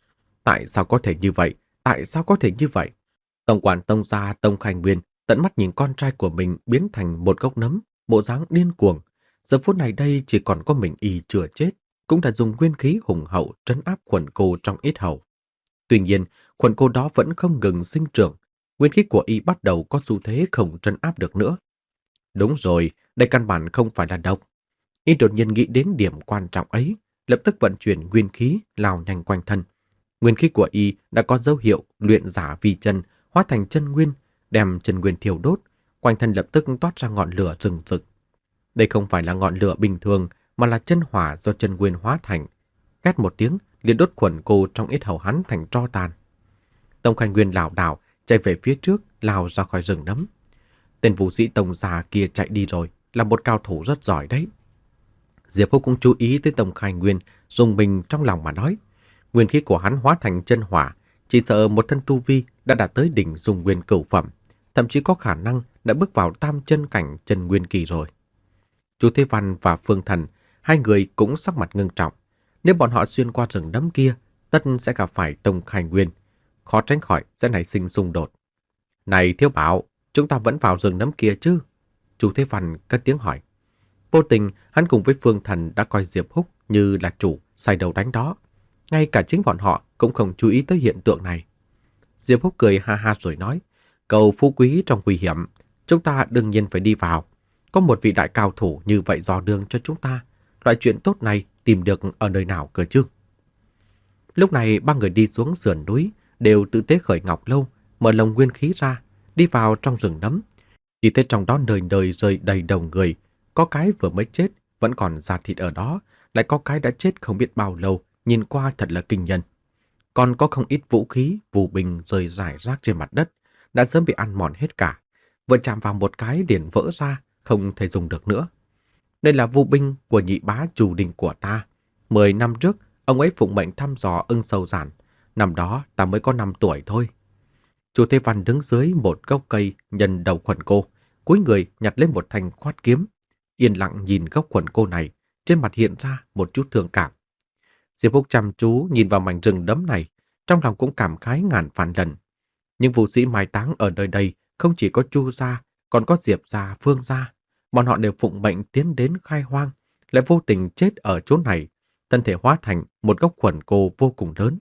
Speaker 1: Tại sao có thể như vậy? Tại sao có thể như vậy? Tổng quản Tông gia Tông Khai Nguyên tận mắt nhìn con trai của mình biến thành một gốc nấm, bộ dáng điên cuồng. Giờ phút này đây chỉ còn có mình y chưa chết, cũng đã dùng nguyên khí hùng hậu trấn áp khuẩn cô trong ít hầu. Tuy nhiên, khuẩn cô đó vẫn không ngừng sinh trưởng, nguyên khí của y bắt đầu có xu thế không trấn áp được nữa. Đúng rồi, đây căn bản không phải là độc. Y đột nhiên nghĩ đến điểm quan trọng ấy, lập tức vận chuyển nguyên khí lao nhanh quanh thân. Nguyên khí của y đã có dấu hiệu luyện giả vi chân, hóa thành chân nguyên, đem chân nguyên thiêu đốt, quanh thân lập tức toát ra ngọn lửa rừng rực. Đây không phải là ngọn lửa bình thường, mà là chân hỏa do chân nguyên hóa thành. Két một tiếng, liền đốt khuẩn cô trong ít hầu hắn thành tro tàn. Tông Khai Nguyên lảo đảo chạy về phía trước, lao ra khỏi rừng nấm. Tên vũ sĩ Tông già kia chạy đi rồi, là một cao thủ rất giỏi đấy. Diệp Húc cũng chú ý tới Tông Khai Nguyên, dùng mình trong lòng mà nói. Nguyên khí của hắn hóa thành chân hỏa, chỉ sợ một thân tu vi đã đạt tới đỉnh dùng nguyên cửu phẩm, thậm chí có khả năng đã bước vào tam chân cảnh chân nguyên kỳ rồi. Chu Thế Văn và Phương Thần, hai người cũng sắc mặt ngưng trọng. Nếu bọn họ xuyên qua rừng nấm kia, tất sẽ gặp phải Tông Khai Nguyên, khó tránh khỏi sẽ nảy sinh xung đột. Này Thiếu Bảo, chúng ta vẫn vào rừng nấm kia chứ? Chu Thế Văn cất tiếng hỏi. Vô tình, hắn cùng với Phương Thần đã coi Diệp Húc như là chủ sai đầu đánh đó. Ngay cả chính bọn họ cũng không chú ý tới hiện tượng này. Diệp Húc cười ha ha rồi nói, cầu phú quý trong nguy hiểm, chúng ta đương nhiên phải đi vào. Có một vị đại cao thủ như vậy dò đường cho chúng ta. Loại chuyện tốt này tìm được ở nơi nào cơ chứ? Lúc này ba người đi xuống sườn núi, đều tự tế khởi ngọc lâu, mở lồng nguyên khí ra, đi vào trong rừng nấm. Chỉ thấy trong đó nơi nơi rơi đầy đầu người, có cái vừa mới chết, vẫn còn da thịt ở đó, lại có cái đã chết không biết bao lâu, nhìn qua thật là kinh nhân. Còn có không ít vũ khí, vũ binh rơi rải rác trên mặt đất, đã sớm bị ăn mòn hết cả. Vừa chạm vào một cái liền vỡ ra, không thể dùng được nữa. Đây là vũ binh của nhị bá Trù Đình của ta. Mười năm trước, ông ấy phụng mệnh thăm dò Ưng Sầu Giản. Năm đó ta mới có năm tuổi thôi. Chu Thế Văn đứng dưới một gốc cây nhân đầu khuẩn cô, cúi người nhặt lên một thanh khoát kiếm. Yên lặng nhìn gốc khuẩn cô này, trên mặt hiện ra một chút thương cảm. Diệp Húc chăm chú nhìn vào mảnh rừng đấm này, trong lòng cũng cảm khái ngàn vạn lần. Nhưng vũ sĩ mai táng ở nơi đây không chỉ có Chu gia, còn có Diệp gia, Phương gia. Bọn họ đều phụng mệnh tiến đến khai hoang, lại vô tình chết ở chỗ này, thân thể hóa thành một gốc khuẩn cô vô cùng lớn.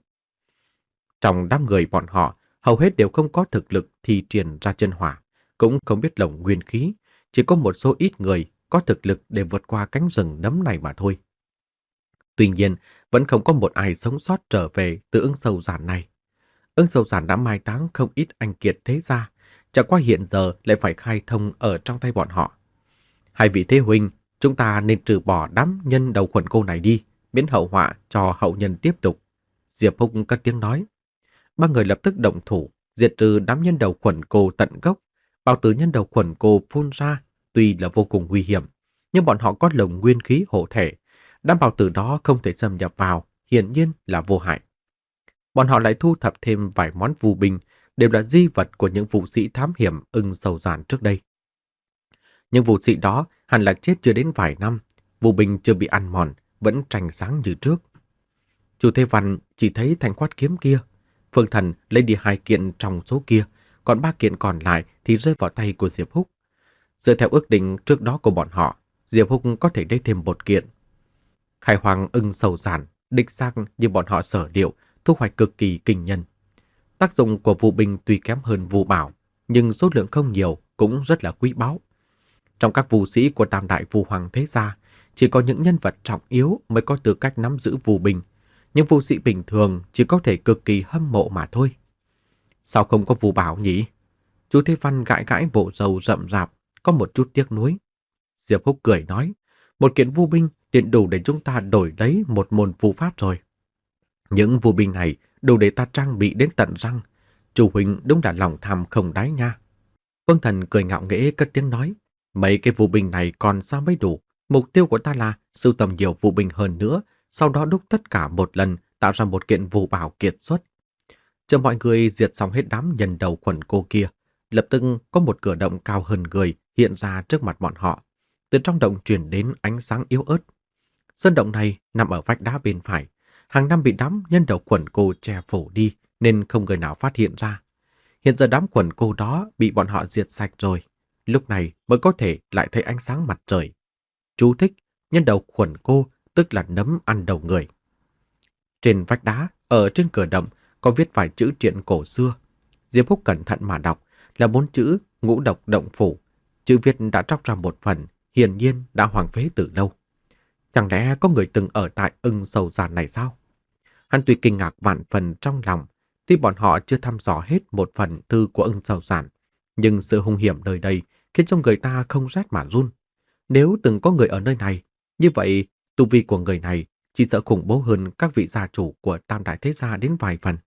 Speaker 1: Trong đám người bọn họ, hầu hết đều không có thực lực thi triển ra chân hỏa, cũng không biết lồng nguyên khí, chỉ có một số ít người có thực lực để vượt qua cánh rừng nấm này mà thôi. Tuy nhiên, vẫn không có một ai sống sót trở về từ Ưng Sầu Giản này. Ưng Sầu Giản đã mai táng không ít anh kiệt thế gia, chẳng qua hiện giờ lại phải khai thông ở trong tay bọn họ. Hai vị thế huynh, chúng ta nên trừ bỏ đám nhân đầu khuẩn cô này đi, miễn hậu họa cho hậu nhân tiếp tục. Diệp Húc cất tiếng nói. Ba người lập tức động thủ, diệt trừ đám nhân đầu khuẩn cô tận gốc. Bào tử nhân đầu khuẩn cô phun ra, tuy là vô cùng nguy hiểm, nhưng bọn họ có lồng nguyên khí hộ thể. Đám bào tử đó không thể xâm nhập vào, hiển nhiên là vô hại. Bọn họ lại thu thập thêm vài món vũ binh, đều là di vật của những vũ sĩ thám hiểm Ưng Sầu Giản trước đây. Những vũ sĩ đó hẳn là chết chưa đến vài năm, vũ binh chưa bị ăn mòn, vẫn trành sáng như trước. Chu Thế Văn chỉ thấy thanh khoát kiếm kia. Phương Thần lấy đi hai kiện trong số kia, còn ba kiện còn lại thì rơi vào tay của Diệp Húc. Dựa theo ước định trước đó của bọn họ, Diệp Húc có thể lấy thêm một kiện. Khai hoang Ưng Sầu Giản Đích xác như bọn họ sở liệu, thu hoạch cực kỳ kinh nhân. Tác dụng của phù binh tuy kém hơn phù bảo, nhưng số lượng không nhiều cũng rất là quý báu. Trong các phù sĩ của Tam Đại Phù Hoàng thế gia, chỉ có những nhân vật trọng yếu mới có tư cách nắm giữ phù binh. Những phù sĩ bình thường chỉ có thể cực kỳ hâm mộ mà thôi. Sao không có phù bảo nhỉ? Chu Thế Văn gãi gãi bộ râu rậm rạp, có một chút tiếc nuối. Diệp Húc cười nói, một kiện phù binh điện đủ để chúng ta đổi lấy một môn phù pháp rồi. Những phù binh này đủ để ta trang bị đến tận răng. Chủ huynh đúng là lòng tham không đáy nha. Vương Thần cười ngạo nghễ cất tiếng nói, mấy cái phù binh này còn sao mới đủ. Mục tiêu của ta là sưu tầm nhiều phù binh hơn nữa, sau đó đúc tất cả một lần tạo ra một kiện phù bảo kiệt xuất. Chờ mọi người diệt xong hết đám nhân đầu quần cô kia, lập tức có một cửa động cao hơn người hiện ra trước mặt bọn họ. Từ trong động truyền đến ánh sáng yếu ớt. Sơn động này nằm ở vách đá bên phải, hàng năm bị đám nhân đầu quần cô che phủ đi nên không người nào phát hiện ra. Hiện giờ đám quần cô đó bị bọn họ diệt sạch rồi, lúc này mới có thể lại thấy ánh sáng mặt trời. Chú thích, nhân đầu quần cô tức là nấm ăn đầu người. Trên vách đá, ở trên cửa động có viết vài chữ truyện cổ xưa. Diệp Húc cẩn thận mà đọc là bốn chữ ngũ độc động phủ. Chữ viết đã tróc ra một phần, hiển nhiên đã hoang phế từ lâu. Chẳng lẽ có người từng ở tại ưng sầu giản này sao? Hắn tuy kinh ngạc vạn phần trong lòng, tuy bọn họ chưa thăm dò hết một phần thư của ưng sầu giản, nhưng sự hung hiểm nơi đây khiến cho người ta không rét mà run. Nếu từng có người ở nơi này, như vậy tu vi của người này chỉ sợ khủng bố hơn các vị gia chủ của Tam Đại Thế Gia đến vài phần.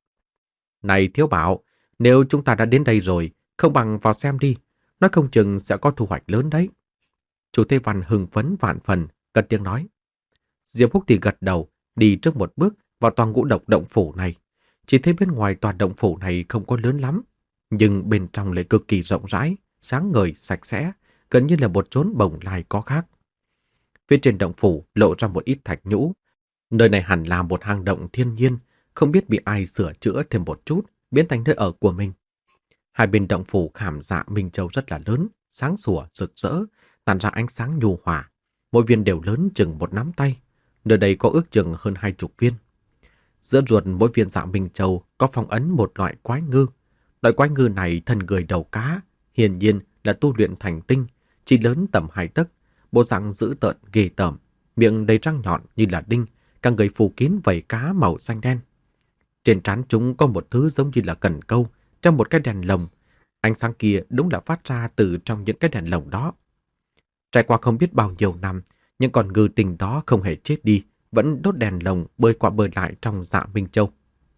Speaker 1: Này Thiếu Bảo, nếu chúng ta đã đến đây rồi, không bằng vào xem đi, nói không chừng sẽ có thu hoạch lớn đấy. Chủ Thế Văn hưng phấn vạn phần, cất tiếng nói. Diệp Húc thì gật đầu, đi trước một bước vào toàn ngũ độc động phủ này. Chỉ thấy bên ngoài toàn động phủ này không có lớn lắm, nhưng bên trong lại cực kỳ rộng rãi, sáng ngời, sạch sẽ, gần như là một chốn bồng lai có khác. Phía trên động phủ lộ ra một ít thạch nhũ. Nơi này hẳn là một hang động thiên nhiên, không biết bị ai sửa chữa thêm một chút, biến thành nơi ở của mình. Hai bên động phủ khảm dạ minh châu rất là lớn, sáng sủa, rực rỡ, tản ra ánh sáng nhu hòa. Mỗi viên đều lớn chừng một nắm tay. Nơi đây có ước chừng hơn hai chục viên. Giữa ruột mỗi viên dạ minh châu có phong ấn một loại quái ngư. Loại quái ngư này thân người đầu cá, hiển nhiên là tu luyện thành tinh, chỉ lớn tầm hai tấc, bộ dạng dữ tợn ghê tởm, miệng đầy răng nhọn như là đinh, cả người phủ kín vảy cá màu xanh đen. Trên trán chúng có một thứ giống như là cần câu, trong một cái đèn lồng. Ánh sáng kia đúng là phát ra từ trong những cái đèn lồng đó. Trải qua không biết bao nhiêu năm, những con ngư tình đó không hề chết đi, vẫn đốt đèn lồng bơi qua bơi lại trong dạ Minh Châu.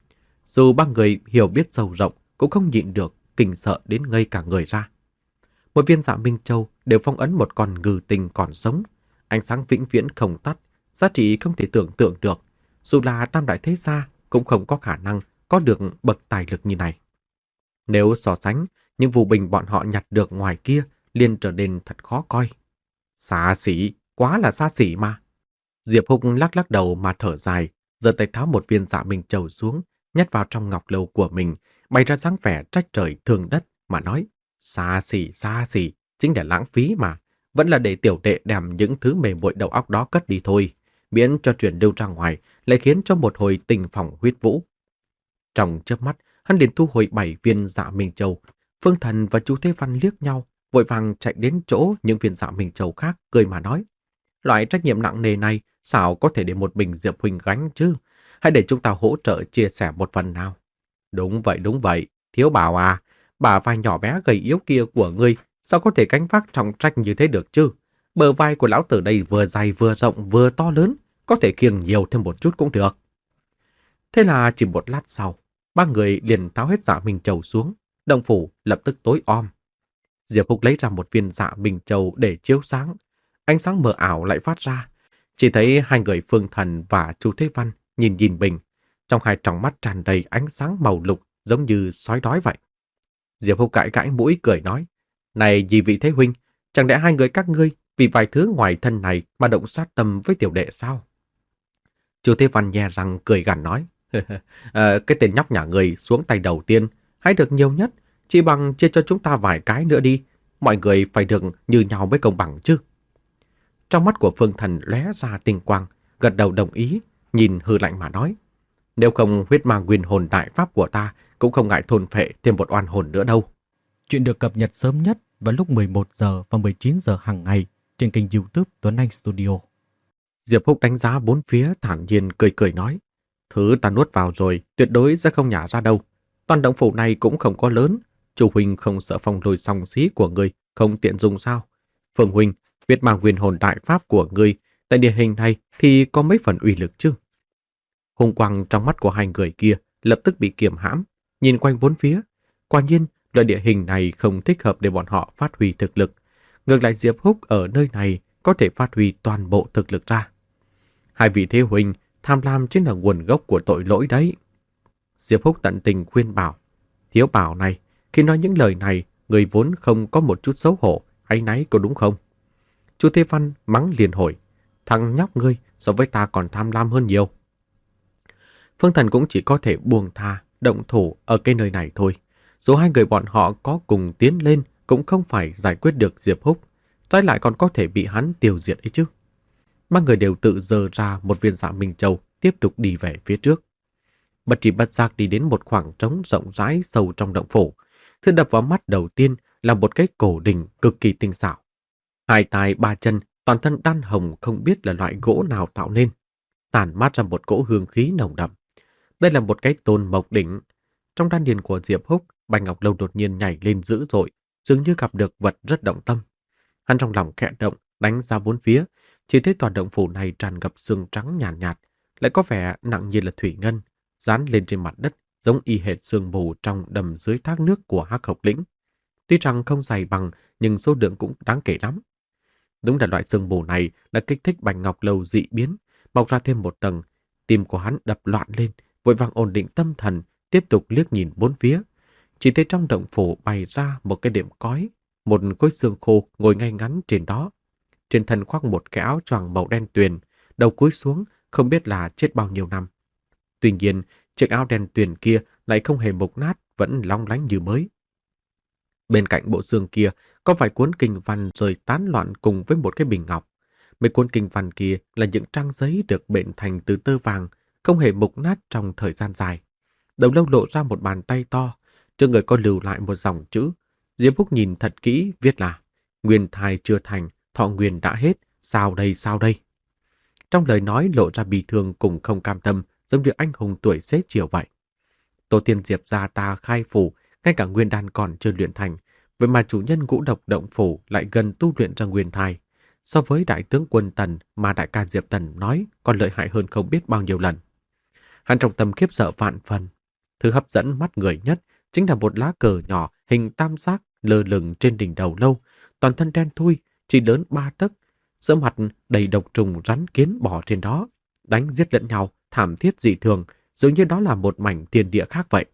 Speaker 1: Dù ba người hiểu biết sâu rộng, cũng không nhịn được, kinh sợ đến ngây cả người ra. Một viên dạ Minh Châu đều phong ấn một con ngư tình còn sống, ánh sáng vĩnh viễn không tắt, giá trị không thể tưởng tượng được. Dù là Tam Đại Thế Gia cũng không có khả năng có được bậc tài lực như này. Nếu so sánh, những vụ bình bọn họ nhặt được ngoài kia liền trở nên thật khó coi. Xa xỉ, quá là xa xỉ mà. Diệp Húc lắc lắc đầu mà thở dài, giơ tay tháo một viên dạ Minh Châu xuống, nhét vào trong ngọc lâu của mình, bày ra dáng vẻ trách trời thương đất mà nói, xa xỉ, xa xỉ, chính là lãng phí mà, vẫn là để tiểu đệ đem những thứ mềm muội đầu óc đó cất đi thôi, miễn cho truyền lưu ra ngoài, lại khiến cho một hồi tình phòng huyết vũ. Trong chớp mắt, hắn liền thu hồi bảy viên dạ Minh Châu. Phương Thần và chú Thế Văn liếc nhau, vội vàng chạy đến chỗ những viên dạ Minh Châu khác, cười mà nói, loại trách nhiệm nặng nề này sao có thể để một mình Diệp huynh gánh chứ? Hãy để chúng ta hỗ trợ chia sẻ một phần nào. Đúng vậy, đúng vậy. Thiếu Bảo à, bả vai nhỏ bé gầy yếu kia của ngươi sao có thể gánh vác trọng trách như thế được chứ? Bờ vai của lão tử đây vừa dày vừa rộng vừa to lớn, có thể khiêng nhiều thêm một chút cũng được. Thế là chỉ một lát sau, ba người liền tháo hết dạ Minh Châu xuống, động phủ lập tức tối om. Diệp Húc lấy ra một viên dạ Minh Châu để chiếu sáng, ánh sáng mờ ảo lại phát ra. Chỉ thấy hai người Phương Thần và chú Thế Văn nhìn nhìn mình, trong hai tròng mắt tràn đầy ánh sáng màu lục giống như sói đói vậy. Diệp Húc gãi gãi mũi cười nói, này gì vị thế huynh, chẳng lẽ hai người các ngươi vì vài thứ ngoài thân này mà động sát tâm với tiểu đệ sao? Chú Thế Văn nhe răng cười gằn nói, à, cái tên nhóc nhà người xuống tay đầu tiên, hãy được nhiều nhất, chỉ bằng chia cho chúng ta vài cái nữa đi, mọi người phải được như nhau mới công bằng chứ. Trong mắt của Phương Thần lóe ra tinh quang, gật đầu đồng ý, nhìn hừ lạnh mà nói. Nếu không huyết ma nguyên hồn đại pháp của ta cũng không ngại thôn phệ thêm một oan hồn nữa đâu.
Speaker 2: Chuyện được cập nhật sớm nhất vào lúc mười một giờ và mười chín giờ hàng ngày trên kênh YouTube Tuấn Anh Studio.
Speaker 1: Diệp Húc đánh giá bốn phía thản nhiên cười cười nói. Thứ ta nuốt vào rồi tuyệt đối sẽ không nhả ra đâu. Toàn động phủ này cũng không có lớn. Chủ huynh không sợ phong lôi song xí của người không tiện dùng sao? Phương huynh, huyết ma nguyên hồn đại pháp của người tại địa hình này thì có mấy phần uy lực chứ? Hùng quang trong mắt của hai người kia lập tức bị kiềm hãm, nhìn quanh bốn phía. Quả nhiên, loại địa hình này không thích hợp để bọn họ phát huy thực lực. Ngược lại Diệp Húc ở nơi này có thể phát huy toàn bộ thực lực ra. Hai vị thế huynh, tham lam chính là nguồn gốc của tội lỗi đấy. Diệp Húc tận tình khuyên bảo. Thiếu bảo này, khi nói những lời này, người vốn không có một chút xấu hổ, áy náy có đúng không? Chu Thế Văn mắng liền hỏi. Thằng nhóc ngươi so với ta còn tham lam hơn nhiều. Phương Thần cũng chỉ có thể buông tha, động thủ ở cái nơi này thôi. Dù hai người bọn họ có cùng tiến lên cũng không phải giải quyết được Diệp Húc, trái lại còn có thể bị hắn tiêu diệt ấy chứ. Ba người đều tự giơ ra một viên Dạ Minh Châu, tiếp tục đi về phía trước. Bất tri bất giác đi đến một khoảng trống rộng rãi sâu trong động phủ. Thứ đập vào mắt đầu tiên là một cái cổ đình cực kỳ tinh xảo. Hai tay ba chân, toàn thân đan hồng không biết là loại gỗ nào tạo nên, tản mát ra một cỗ hương khí nồng đậm. Đây là một cái tôn mộc đỉnh. Trong đan điền của Diệp Húc, Bạch Ngọc Lâu đột nhiên nhảy lên dữ dội, dường như gặp được vật rất động tâm. Hắn trong lòng khẽ động, đánh ra bốn phía, chỉ thấy toàn động phủ này tràn ngập sương trắng nhàn nhạt, nhạt, lại có vẻ nặng như là thủy ngân, dán lên trên mặt đất, giống y hệt sương mù trong đầm dưới thác nước của Hắc Hộc Lĩnh. Tuy rằng không dày bằng, nhưng số lượng cũng đáng kể lắm. Đúng là loại sương mù này là kích thích Bạch Ngọc Lâu dị biến, mọc ra thêm một tầng. Tim của hắn đập loạn lên, vội vàng ổn định tâm thần, tiếp tục liếc nhìn bốn phía. Chỉ thấy trong động phủ bày ra một cái đệm cói, một khối xương khô ngồi ngay ngắn trên đó. Trên thân khoác một cái áo choàng màu đen tuyền, đầu cúi xuống, không biết là chết bao nhiêu năm. Tuy nhiên, chiếc áo đen tuyền kia lại không hề mục nát, vẫn long lánh như mới. Bên cạnh bộ xương kia có vài cuốn kinh văn rơi tán loạn cùng với một cái bình ngọc. Mấy cuốn kinh văn kia là những trang giấy được bện thành từ tơ vàng, không hề mục nát trong thời gian dài. Đầu lâu lộ ra một bàn tay to, trên người có lưu lại một dòng chữ. Diệp Húc nhìn thật kỹ, viết là nguyên thai chưa thành, thọ nguyên đã hết, sao đây sao đây? Trong lời nói lộ ra bi thương cùng không cam tâm, giống như anh hùng tuổi xế chiều vậy. Tổ tiên Diệp gia ta khai phủ, ngay cả nguyên đan còn chưa luyện thành, vậy mà chủ nhân ngũ độc động phủ lại gần tu luyện ra nguyên thai. So với đại tướng quân Tần mà đại ca Diệp Tần nói còn lợi hại hơn không biết bao nhiêu lần. Hắn trong tâm khiếp sợ vạn phần. Thứ hấp dẫn mắt người nhất chính là một lá cờ nhỏ hình tam giác lơ lửng trên đỉnh đầu lâu, toàn thân đen thui, chỉ lớn ba tấc, giữa mặt đầy độc trùng rắn kiến bò trên đó, đánh giết lẫn nhau, thảm thiết dị thường, dường như đó là một mảnh thiên địa khác vậy.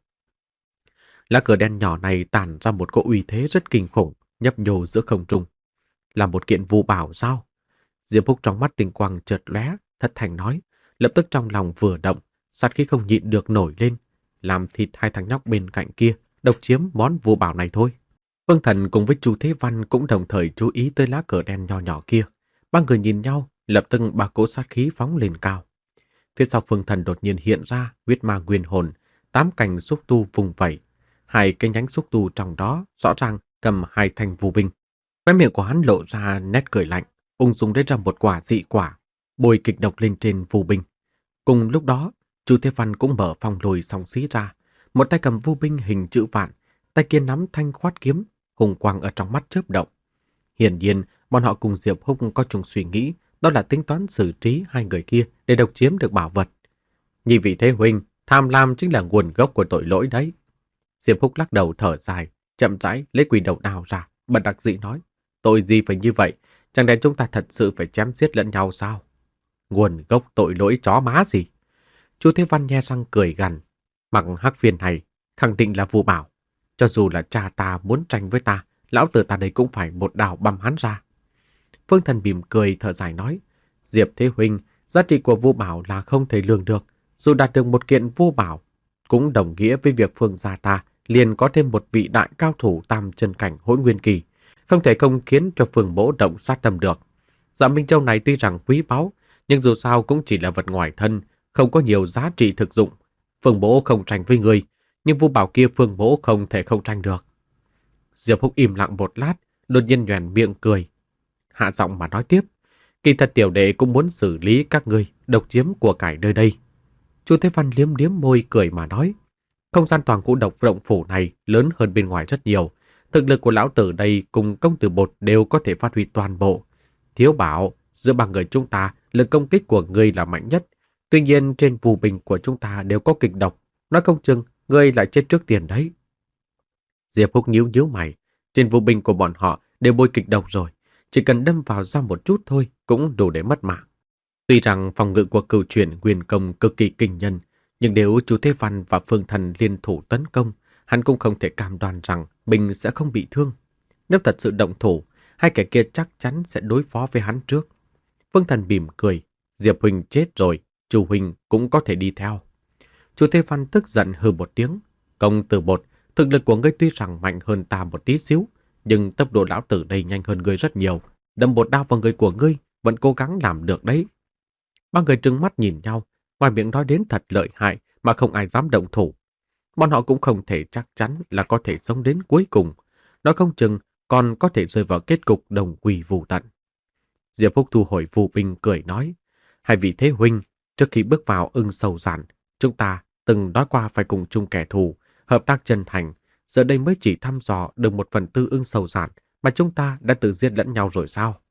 Speaker 1: Lá cờ đen nhỏ này tản ra một cỗ uy thế rất kinh khủng, nhấp nhô giữa không trung. Là một kiện vu bảo sao? Diệp Húc trong mắt tinh quang chợt lóe, thất thành nói, lập tức trong lòng vừa động, sát khí không nhịn được nổi lên, làm thịt hai thằng nhóc bên cạnh kia, độc chiếm món vu bảo này thôi. Phương Thần cùng với Chu Thế Văn cũng đồng thời chú ý tới lá cờ đen nho nhỏ kia. Ba người nhìn nhau, lập tức ba cỗ sát khí phóng lên cao. Phía sau Phương Thần đột nhiên hiện ra huyết ma nguyên hồn, tám cành xúc tu vùng vẩy, hai cái nhánh xúc tu trong đó rõ ràng cầm hai thanh phù binh. Khóe miệng của hắn lộ ra nét cười lạnh, ung dung lấy ra một quả dị quả, bôi kịch độc lên trên phù binh. Cùng lúc đó, Chu Thế Văn cũng mở phong lôi song xí ra, một tay cầm phù binh hình chữ vạn, tay kia nắm thanh khoát kiếm, hùng quang ở trong mắt chớp động. Hiển nhiên, bọn họ cùng Diệp Húc có chung suy nghĩ, đó là tính toán xử trí hai người kia để độc chiếm được bảo vật. Nhị vị thế huynh, tham lam chính là nguồn gốc của tội lỗi đấy. Diệp Húc lắc đầu thở dài, chậm rãi lấy quỷ đầu đào ra, bật đặc dị nói, tội gì phải như vậy, chẳng lẽ chúng ta thật sự phải chém giết lẫn nhau sao? Nguồn gốc tội lỗi chó má gì? Chu Thế Văn nhe răng cười gằn, mặc hắc phiền này khẳng định là vu bảo, cho dù là cha ta muốn tranh với ta, lão tử ta đây cũng phải một đào băm hắn ra. Phương Thần mỉm cười thở dài nói, Diệp Thế huynh, giá trị của vu bảo là không thể lường được, dù đạt được một kiện vu bảo cũng đồng nghĩa với việc Phương gia ta liền có thêm một vị đại cao thủ tam chân cảnh hỗn nguyên kỳ, không thể không khiến cho Phương Mỗ động sát tâm được. Dạ Minh Châu này tuy rằng quý báu, nhưng dù sao cũng chỉ là vật ngoài thân, không có nhiều giá trị thực dụng. Phương Mỗ không tranh với ngươi, nhưng vu bảo kia Phương Mỗ không thể không tranh được. Diệp Húc im lặng một lát, đột nhiên nhoẻn miệng cười. Hạ giọng mà nói tiếp, kỳ thật tiểu đệ cũng muốn xử lý các ngươi độc chiếm của cải nơi đây. Chu Thế Văn liếm liếm môi cười mà nói, không gian toàn ngũ độc động phủ này lớn hơn bên ngoài rất nhiều. Thực lực của lão tử đây cùng công tử bột đều có thể phát huy toàn bộ. Thiếu bảo, giữa ba người chúng ta, lực công kích của ngươi là mạnh nhất. Tuy nhiên trên phù bình của chúng ta đều có kịch độc. Nói không chừng, ngươi lại chết trước tiền đấy. Diệp Húc nhíu nhíu mày. Trên phù bình của bọn họ đều bôi kịch độc rồi. Chỉ cần đâm vào da một chút thôi cũng đủ để mất mạng. Tuy rằng phòng ngự của cửu chuyển nguyên công cực kỳ kinh nhân, nhưng nếu Chu Thế Văn và Phương Thần liên thủ tấn công, hắn cũng không thể cam đoan rằng mình sẽ không bị thương. Nếu thật sự động thủ, hai kẻ kia chắc chắn sẽ đối phó với hắn trước. Phương Thần mỉm cười, Diệp Huynh chết rồi, Chu Huynh cũng có thể đi theo. Chu Thế Văn tức giận hừ một tiếng, công tử bột, thực lực của ngươi tuy rằng mạnh hơn ta một tí xíu, nhưng tốc độ lão tử đây nhanh hơn ngươi rất nhiều. Đâm một đao vào người của ngươi, vẫn cố gắng làm được đấy. Ba người trừng mắt nhìn nhau, ngoài miệng nói đến thật lợi hại mà không ai dám động thủ. Bọn họ cũng không thể chắc chắn là có thể sống đến cuối cùng. Nói không chừng còn có thể rơi vào kết cục đồng quy vu tận. Diệp Húc thu hồi phù binh cười nói, hai vị thế huynh, trước khi bước vào ưng sầu giản, chúng ta từng nói qua phải cùng chung kẻ thù, hợp tác chân thành, giờ đây mới chỉ thăm dò được một phần tư ưng sầu giản mà chúng ta đã tự giết lẫn nhau rồi sao?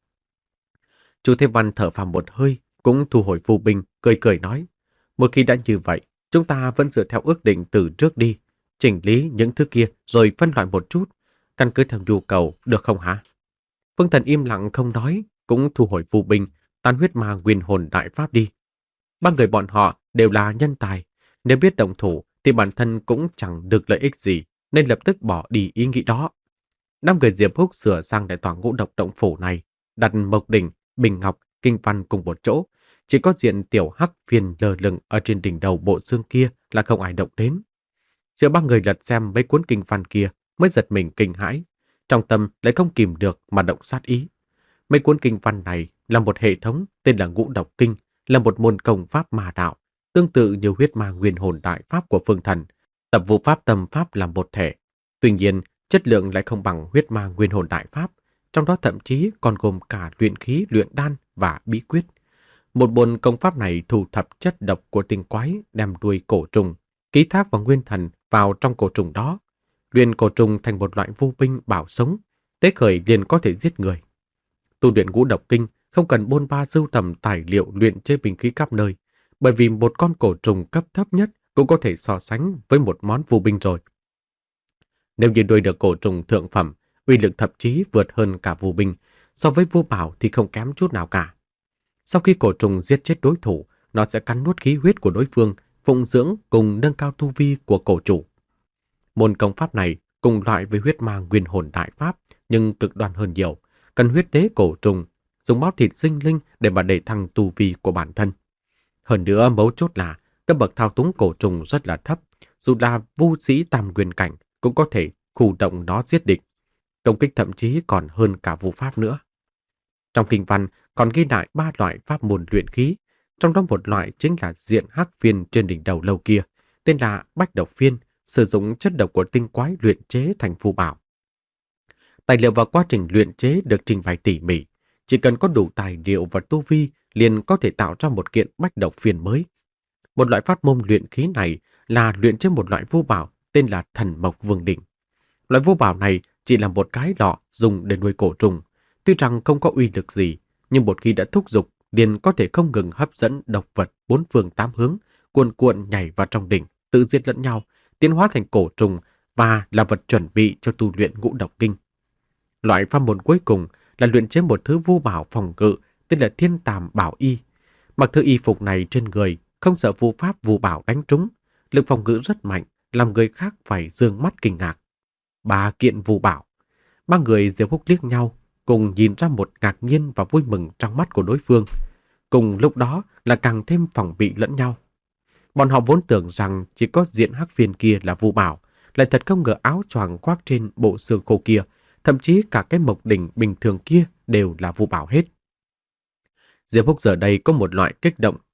Speaker 1: Chu Thế Văn thở phào một hơi, cũng thu hồi phù binh, cười cười nói, một khi đã như vậy, chúng ta vẫn dựa theo ước định từ trước đi, chỉnh lý những thứ kia rồi phân loại một chút, căn cứ theo nhu cầu, được không hả? Phương Thần im lặng không nói, cũng thu hồi phù binh, tan huyết ma nguyên hồn đại pháp đi. Ba người bọn họ đều là nhân tài, nếu biết động thủ thì bản thân cũng chẳng được lợi ích gì, nên lập tức bỏ đi ý nghĩ đó. Năm người Diệp Húc sửa sang lại tòa ngũ độc động phủ này, đặt Mộc Đỉnh, Bình Ngọc, Kinh Văn cùng một chỗ. Chỉ có diện tiểu hắc phiền lờ lửng ở trên đỉnh đầu bộ xương kia là không ai động đến. Chờ ba người lật xem mấy cuốn kinh văn kia mới giật mình kinh hãi, trong tâm lại không kìm được mà động sát ý. Mấy cuốn kinh văn này là một hệ thống tên là Ngũ Độc Kinh, là một môn công pháp ma đạo, tương tự như huyết ma nguyên hồn đại pháp của Phương Thần, tập vụ pháp tâm pháp làm một thể. Tuy nhiên, chất lượng lại không bằng huyết ma nguyên hồn đại pháp, trong đó thậm chí còn gồm cả luyện khí, luyện đan và bí quyết. Một môn công pháp này thu thập chất độc của tinh quái đem đuôi cổ trùng, ký thác vào nguyên thần vào trong cổ trùng đó, luyện cổ trùng thành một loại vô binh bảo sống, tế khởi liền có thể giết người. Tu luyện Ngũ Độc Kinh không cần bôn ba sưu tầm tài liệu luyện chế binh khí khắp nơi, bởi vì một con cổ trùng cấp thấp nhất cũng có thể so sánh với một món vô binh rồi. Nếu như nuôi được cổ trùng thượng phẩm, uy lực thậm chí vượt hơn cả vô binh, so với vô bảo thì không kém chút nào cả. Sau khi cổ trùng giết chết đối thủ, nó sẽ cắn nuốt khí huyết của đối phương, phụng dưỡng cùng nâng cao tu vi của cổ chủ. Môn công pháp này cùng loại với huyết ma nguyên hồn đại pháp, nhưng cực đoan hơn nhiều, cần huyết tế cổ trùng, dùng máu thịt sinh linh để mà đẩy thăng tu vi của bản thân. Hơn nữa mấu chốt là cấp bậc thao túng cổ trùng rất là thấp, dù là vu sĩ tam nguyên cảnh cũng có thể khu động nó giết địch. Công kích thậm chí còn hơn cả vu pháp nữa. Trong kinh văn còn ghi lại ba loại pháp môn luyện khí, trong đó một loại chính là diện hắc phiên trên đỉnh đầu lâu kia, tên là bách độc phiên, sử dụng chất độc của tinh quái luyện chế thành phù bảo. Tài liệu và quá trình luyện chế được trình bày tỉ mỉ, chỉ cần có đủ tài liệu và tu vi liền có thể tạo ra một kiện bách độc phiên mới. Một loại pháp môn luyện khí này là luyện chế một loại vô bảo tên là Thần Mộc Vương Đỉnh. Loại vô bảo này chỉ là một cái lọ dùng để nuôi cổ trùng, tuy rằng không có uy lực gì, nhưng một khi đã thúc dục liền có thể không ngừng hấp dẫn độc vật bốn phương tám hướng, cuồn cuộn nhảy vào trong đỉnh, tự giết lẫn nhau, tiến hóa thành cổ trùng và là vật chuẩn bị cho tu luyện Ngũ Độc Kinh. Loại pháp môn cuối cùng là luyện chế một thứ vô bảo phòng ngự tên là Thiên Tàm Bảo Y. Mặc thứ y phục này trên người không sợ vu pháp vu bảo đánh trúng, lực phòng ngự rất mạnh, làm người khác phải dương mắt kinh ngạc. Ba kiện vu bảo. Ba người Diệp Húc liếc nhau, cùng nhìn ra một ngạc nhiên và vui mừng trong mắt của đối phương. Cùng lúc đó là càng thêm phòng bị lẫn nhau. Bọn họ vốn tưởng rằng chỉ có diện hắc phiên kia là vu bảo, lại thật không ngờ áo choàng khoác trên bộ xương khô kia, thậm chí cả cái mộc đỉnh bình thường kia đều là vu bảo hết. Diệp Húc giờ đây có một loại kích động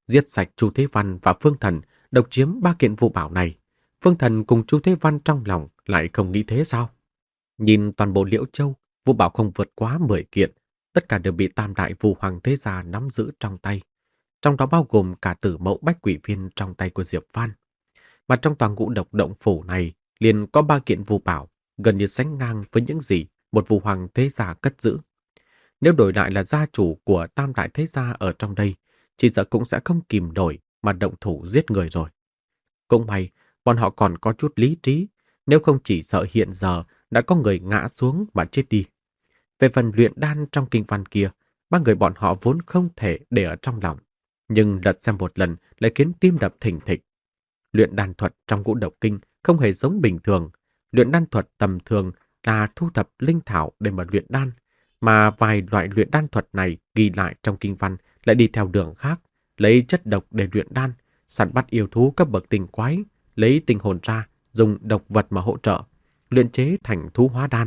Speaker 1: giết sạch Chu Thế Văn và Phương Thần, độc chiếm ba kiện vũ bảo này. Phương Thần cùng Chu Thế Văn trong lòng lại không nghĩ thế sao? Nhìn toàn bộ Liễu Châu, vũ bảo không vượt quá mười kiện, tất cả đều bị Tam đại Vũ Hoàng thế gia nắm giữ trong tay. Trong đó bao gồm cả tử mẫu bách quỷ viên trong tay của Diệp Phan. Mà trong toàn ngũ độc động phủ này liền có ba kiện vũ bảo, gần như sánh ngang với những gì một Vũ Hoàng thế gia cất giữ. Nếu đổi lại là gia chủ của Tam đại thế gia ở trong đây, chỉ sợ cũng sẽ không kìm nổi mà động thủ giết người rồi. Cũng may, bọn họ còn có chút lý trí, nếu không chỉ sợ hiện giờ đã có người ngã xuống mà chết đi. Về phần luyện đan trong kinh văn kia, ba người bọn họ vốn không thể để ở trong lòng, nhưng lật xem một lần lại khiến tim đập thình thịch. Luyện đan thuật trong ngũ độc kinh không hề giống bình thường. Luyện đan thuật tầm thường là thu thập linh thảo để mà luyện đan, mà vài loại luyện đan thuật này ghi lại trong kinh văn lại đi theo đường khác, lấy chất độc để luyện đan, săn bắt yêu thú cấp bậc tinh quái, lấy tinh hồn ra, dùng độc vật mà hỗ trợ, luyện chế thành thú hóa đan.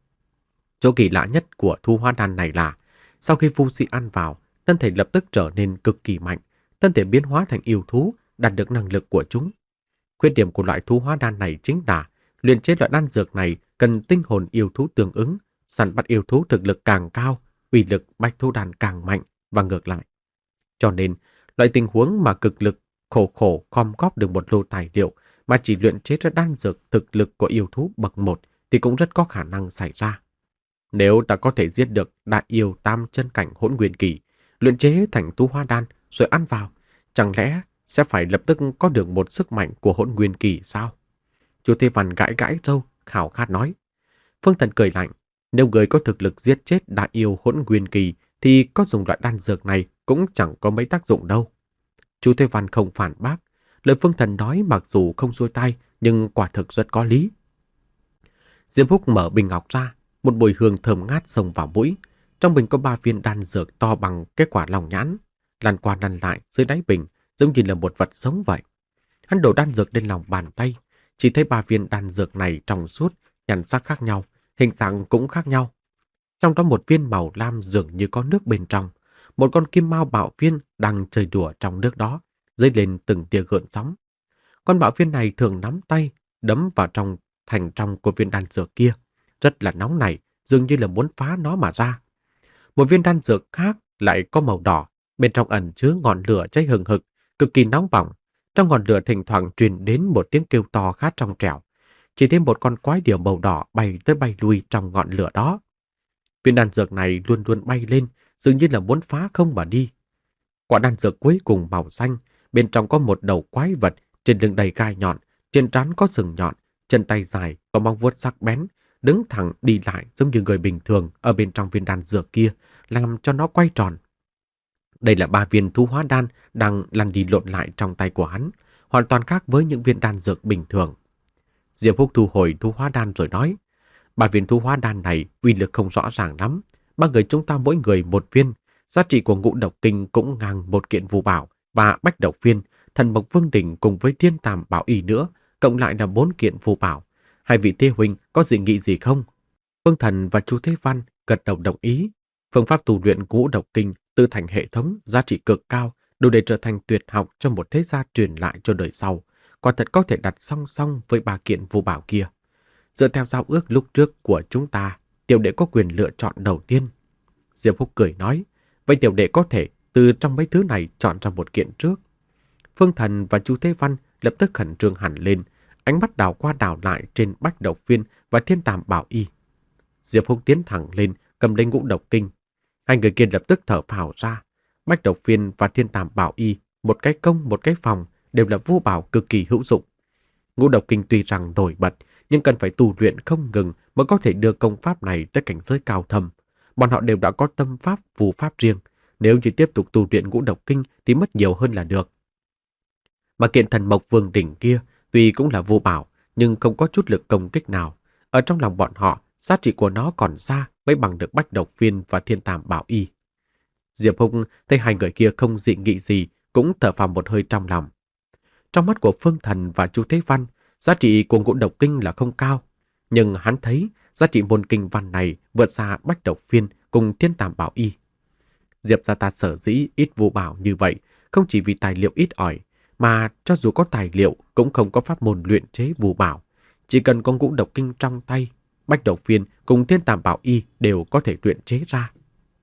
Speaker 1: Chỗ kỳ lạ nhất của thú hóa đan này là, sau khi phu sĩ ăn vào, thân thể lập tức trở nên cực kỳ mạnh, thân thể biến hóa thành yêu thú, đạt được năng lực của chúng. Khuyết điểm của loại thú hóa đan này chính là, luyện chế loại đan dược này cần tinh hồn yêu thú tương ứng, săn bắt yêu thú thực lực càng cao, uy lực bách thú đan càng mạnh và ngược lại. Cho nên, loại tình huống mà cực lực khổ khổ gom góp được một lô tài liệu mà chỉ luyện chế ra đan dược thực lực của yêu thú bậc một thì cũng rất có khả năng xảy ra. Nếu ta có thể giết được đại yêu tam chân cảnh hỗn nguyên kỳ, luyện chế thành thú hóa đan rồi ăn vào, chẳng lẽ sẽ phải lập tức có được một sức mạnh của hỗn nguyên kỳ sao? Chu Thế Văn gãi gãi râu, khảo khát nói. Phương Thần cười lạnh, nếu người có thực lực giết chết đại yêu hỗn nguyên kỳ thì có dùng loại đan dược này cũng chẳng có mấy tác dụng đâu. Chu Thế Văn không phản bác, lời Phương Thần nói mặc dù không xuôi tai nhưng quả thực rất có lý. Diệp Húc mở bình ngọc ra, một mùi hương thơm ngát xông vào mũi. Trong bình có ba viên đan dược to bằng cái quả lòng nhãn, lăn qua lăn lại dưới đáy bình, giống như là một vật sống vậy. Hắn đổ đan dược lên lòng bàn tay, chỉ thấy ba viên đan dược này trong suốt, nhan sắc khác nhau, hình dạng cũng khác nhau. Trong đó một viên màu lam dường như có nước bên trong, một con kim mao bạo viên đang chơi đùa trong nước đó, dấy lên từng tia gợn sóng. Con bạo viên này thường nắm tay, đấm vào trong thành trong của viên đan dược kia, rất là nóng nảy, dường như là muốn phá nó mà ra. Một viên đan dược khác lại có màu đỏ, bên trong ẩn chứa ngọn lửa cháy hừng hực, cực kỳ nóng bỏng. Trong ngọn lửa thỉnh thoảng truyền đến một tiếng kêu to khá trong trẻo. Chỉ thêm một con quái điểu màu đỏ bay tới bay lui trong ngọn lửa đó. Viên đan dược này luôn luôn bay lên, dường như là muốn phá không mà đi. Quả đan dược cuối cùng màu xanh, bên trong có một đầu quái vật, trên lưng đầy gai nhọn, trên trán có sừng nhọn, chân tay dài, có móng vuốt sắc bén, đứng thẳng đi lại giống như người bình thường ở bên trong viên đan dược kia, làm cho nó quay tròn. Đây là ba viên thú hóa đan đang lăn đi lộn lại trong tay của hắn, hoàn toàn khác với những viên đan dược bình thường. Diệp Húc thu hồi thú hóa đan rồi nói, ba viên thú hóa đan này uy lực không rõ ràng lắm, ba người chúng ta mỗi người một viên, giá trị của ngũ độc kinh cũng ngang một kiện phù bảo và bách độc viên, thần mộc vương đỉnh cùng với thiên tàm bảo y nữa, cộng lại là bốn kiện phù bảo. Hai vị Thế huynh có dị nghị gì không? Phương Thần và Chu Thế Văn gật đầu đồng ý. Phương pháp tu luyện ngũ độc kinh tự thành hệ thống giá trị cực cao, đủ để trở thành tuyệt học cho một thế gia truyền lại cho đời sau, quả thật có thể đặt song song với ba kiện phù bảo kia. Dựa theo giao ước lúc trước của chúng ta, tiểu đệ có quyền lựa chọn đầu tiên. Diệp Húc cười nói, vậy tiểu đệ có thể từ trong mấy thứ này chọn ra một kiện trước. Phương Thần và Chu Thế Văn lập tức khẩn trương hẳn lên, ánh mắt đảo qua đảo lại trên bách độc viên và thiên tàm bảo y. Diệp Húc tiến thẳng lên, cầm lấy ngũ độc kinh. Hai người kia lập tức thở phào ra. Bách độc viên và thiên tàm bảo y, một cái công một cái phòng, đều là vũ bảo cực kỳ hữu dụng. Ngũ độc kinh tuy rằng nổi bật, nhưng cần phải tu luyện không ngừng mới có thể đưa công pháp này tới cảnh giới cao thâm. Bọn họ đều đã có tâm pháp phù pháp riêng, nếu như tiếp tục tu luyện ngũ độc kinh thì mất nhiều hơn là được. Mà kiện thần mộc vương đỉnh kia tuy cũng là vô bảo, nhưng không có chút lực công kích nào. Ở trong lòng bọn họ, giá trị của nó còn xa mới bằng được bách độc viên và thiên tàm bảo y. Diệp Húc thấy hai người kia không dị nghị gì, cũng thở phào một hơi trong lòng. Trong mắt của Phương Thần và Chu Thế Văn, giá trị của ngũ độc kinh là không cao, nhưng hắn thấy giá trị môn kinh văn này vượt xa bách độc viên cùng thiên tàm bảo y. Diệp gia ta sở dĩ ít vô bảo như vậy, không chỉ vì tài liệu ít ỏi, mà cho dù có tài liệu cũng không có pháp môn luyện chế phù bảo. Chỉ cần có ngũ độc kinh trong tay, Bách Độc Phiên cùng Thiên Tàm Bảo Y đều có thể luyện chế ra.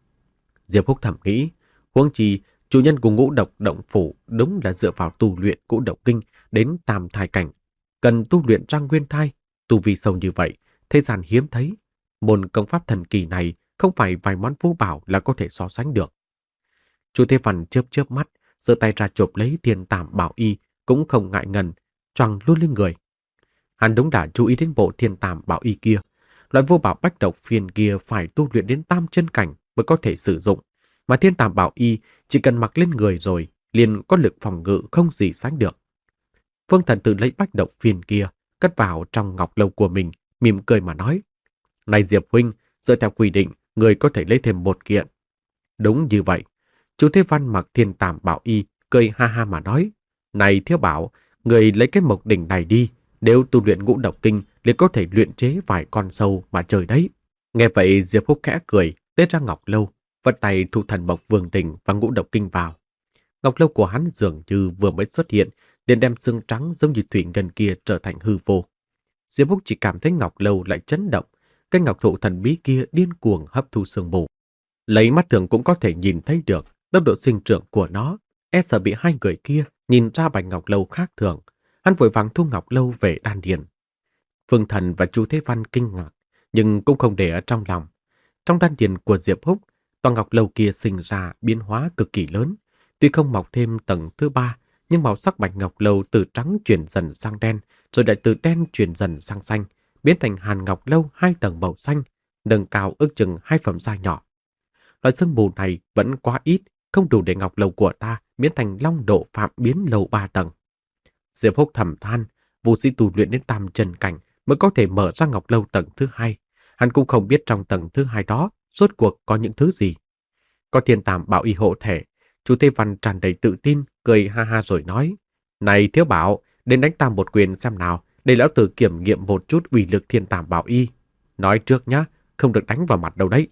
Speaker 1: Diệp Húc thầm nghĩ, huống chi chủ nhân của ngũ độc động phủ đúng là dựa vào tu luyện ngũ độc kinh đến tam thai cảnh, cần tu luyện ra nguyên thai, tu vi sâu như vậy, thế gian hiếm thấy. Môn công pháp thần kỳ này không phải vài món phú bảo là có thể so sánh được. Chu Thế Văn chớp chớp mắt, giơ tay ra chộp lấy Thiên Tàm Bảo Y, cũng không ngại ngần, choàng luôn lên người. Hắn đúng đã chú ý đến bộ Thiên Tàm Bảo Y kia, loại vô bảo Bách Độc Phiên kia phải tu luyện đến tam chân cảnh mới có thể sử dụng, mà Thiên Tàm Bảo Y chỉ cần mặc lên người rồi, liền có lực phòng ngự không gì sánh được. Phương Thần tự lấy Bách Độc Phiên kia, cất vào trong ngọc lâu của mình, mỉm cười mà nói: "Này Diệp huynh, dựa theo quy định, người có thể lấy thêm một kiện." Đúng như vậy. Chu Thế Văn mặc Thiên Tàm Bảo Y, cười ha ha mà nói: "Này Thiếu Bảo, người lấy cái mộc đỉnh này đi, nếu tu luyện ngũ độc kinh, liền có thể luyện chế vài con sâu mà trời đấy." Nghe vậy Diệp Húc khẽ cười, tết ra ngọc lâu, vật tay thu thần mộc vương đỉnh và ngũ độc kinh vào. Ngọc lâu của hắn dường như vừa mới xuất hiện, liền đem xương trắng giống như thủy ngân kia trở thành hư vô. Diệp Húc chỉ cảm thấy ngọc lâu lại chấn động, cái ngọc thụ thần bí kia điên cuồng hấp thu sương mù. Lấy mắt thường cũng có thể nhìn thấy được tốc độ sinh trưởng của nó, e sợ bị hai người kia nhìn ra bạch ngọc lâu khác thường. Hắn vội vàng thu ngọc lâu về đan điền. Phương Thần và Chu Thế Văn kinh ngạc, nhưng cũng không để ở trong lòng. Trong đan điền của Diệp Húc, toàn ngọc lâu kia sinh ra biến hóa cực kỳ lớn. Tuy không mọc thêm tầng thứ ba, nhưng màu sắc bạch ngọc lâu từ trắng chuyển dần sang đen, rồi lại từ đen chuyển dần sang xanh, biến thành hàn ngọc lâu hai tầng màu xanh, nâng cao ước chừng hai phẩm gia nhỏ. Loại sương mù này vẫn quá ít, không đủ để ngọc lâu của ta biến thành long độ phạm biến lâu ba tầng. Diệp Húc thầm than, vũ sĩ tu luyện đến tam chân cảnh mới có thể mở ra ngọc lâu tầng thứ hai. Hắn cũng không biết trong tầng thứ hai đó rốt cuộc có những thứ gì. Có Thiên Tàm Bảo Y hộ thể, Chu Thế Văn tràn đầy tự tin, cười ha ha rồi nói: "Này Thiếu Bảo, đến đánh ta một quyền xem nào, để lão tử kiểm nghiệm một chút uy lực Thiên Tàm Bảo Y. Nói trước nhá, không được đánh vào mặt đâu đấy."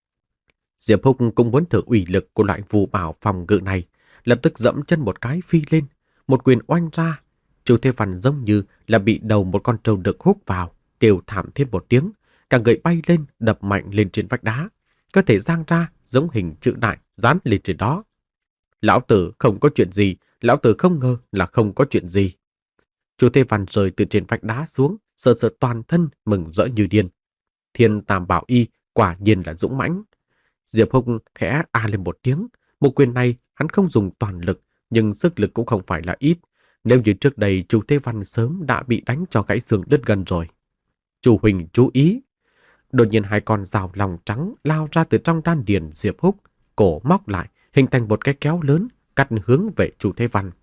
Speaker 1: Diệp Húc cũng muốn thử uy lực của loại phù bảo phòng ngự này, lập tức dẫm chân một cái phi lên, một quyền oanh ra. Chu Thế Văn giống như là bị đầu một con trâu được hút vào, kêu thảm thiết một tiếng, cả người bay lên đập mạnh lên trên vách đá, cơ thể giang ra giống hình chữ đại dán lên trên đó. "Lão tử không có chuyện gì, lão tử không ngờ là không có chuyện gì." Chu Thế Văn rơi từ trên vách đá xuống, sờ sờ toàn thân mừng rỡ như điên. Thiên Tàm Bảo Y quả nhiên là dũng mãnh. Diệp Húc khẽ a lên một tiếng, một quyền này hắn không dùng toàn lực, nhưng sức lực cũng không phải là ít. Nếu như trước đây Chu Thế Văn sớm đã bị đánh cho gãy xương đứt gân rồi. "Chu huynh chú ý!" Đột nhiên hai con rào lòng trắng lao ra từ trong đan điền Diệp Húc, cổ móc lại, hình thành một cái kéo lớn, cắt hướng về Chu Thế Văn.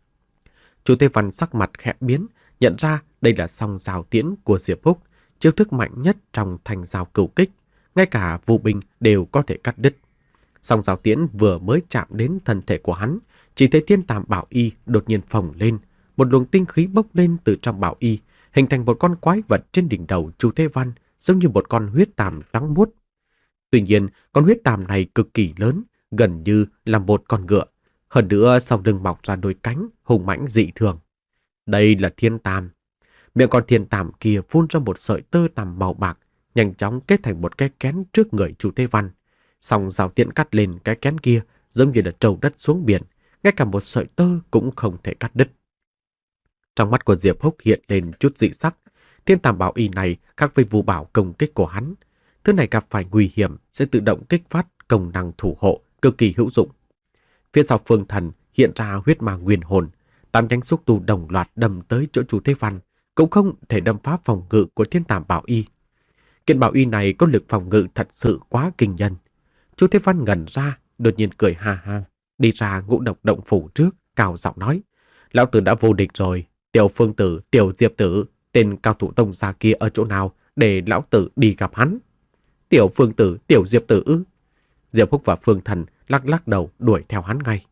Speaker 1: Chu Thế Văn sắc mặt khẽ biến, nhận ra đây là song rào tiễn của Diệp Húc, chiêu thức mạnh nhất trong thành rào cửu kích, ngay cả vũ binh đều có thể cắt đứt. Song rào tiễn vừa mới chạm đến thân thể của hắn, chỉ thấy Thiên Tàm Bảo Y đột nhiên phồng lên, một luồng tinh khí bốc lên từ trong bảo y, hình thành một con quái vật trên đỉnh đầu Chu Thế Văn, giống như một con huyết tàm trắng muốt. Tuy nhiên, con huyết tàm này cực kỳ lớn, gần như là một con ngựa. Hơn nữa sau lưng mọc ra đôi cánh, hùng mãnh dị thường. Đây là thiên tàm. Miệng con thiên tàm kia phun ra một sợi tơ tằm màu bạc, nhanh chóng kết thành một cái kén trước người Chu Thế Văn. Xong rào tiễn cắt lên cái kén kia, giống như là trâu đất xuống biển, ngay cả một sợi tơ cũng không thể cắt đứt. Trong mắt của Diệp Húc hiện lên chút dị sắc. Thiên tàm bảo y này khác với vũ bảo công kích của hắn. Thứ này gặp phải nguy hiểm sẽ tự động kích phát công năng thủ hộ cực kỳ hữu dụng. Phía sau Phương Thần hiện ra huyết ma nguyên hồn, tám nhánh xúc tu đồng loạt đâm tới chỗ Chu Thế Văn, cũng không thể đâm phá phòng ngự của thiên tàm bảo y. Kiện bảo y này có lực phòng ngự thật sự quá kinh nhân. Chu Thế Văn ngẩn ra, đột nhiên cười ha ha, đi ra ngũ độc động phủ trước, cao giọng nói: "Lão tử đã vô địch rồi, Tiểu Phương Tử, Tiểu Diệp Tử, tên cao thủ tông gia kia ở chỗ nào để lão tử đi gặp hắn?" "Tiểu Phương Tử, Tiểu Diệp Tử ư?" Diệp Húc và Phương Thần lắc lắc đầu đuổi theo hắn ngay.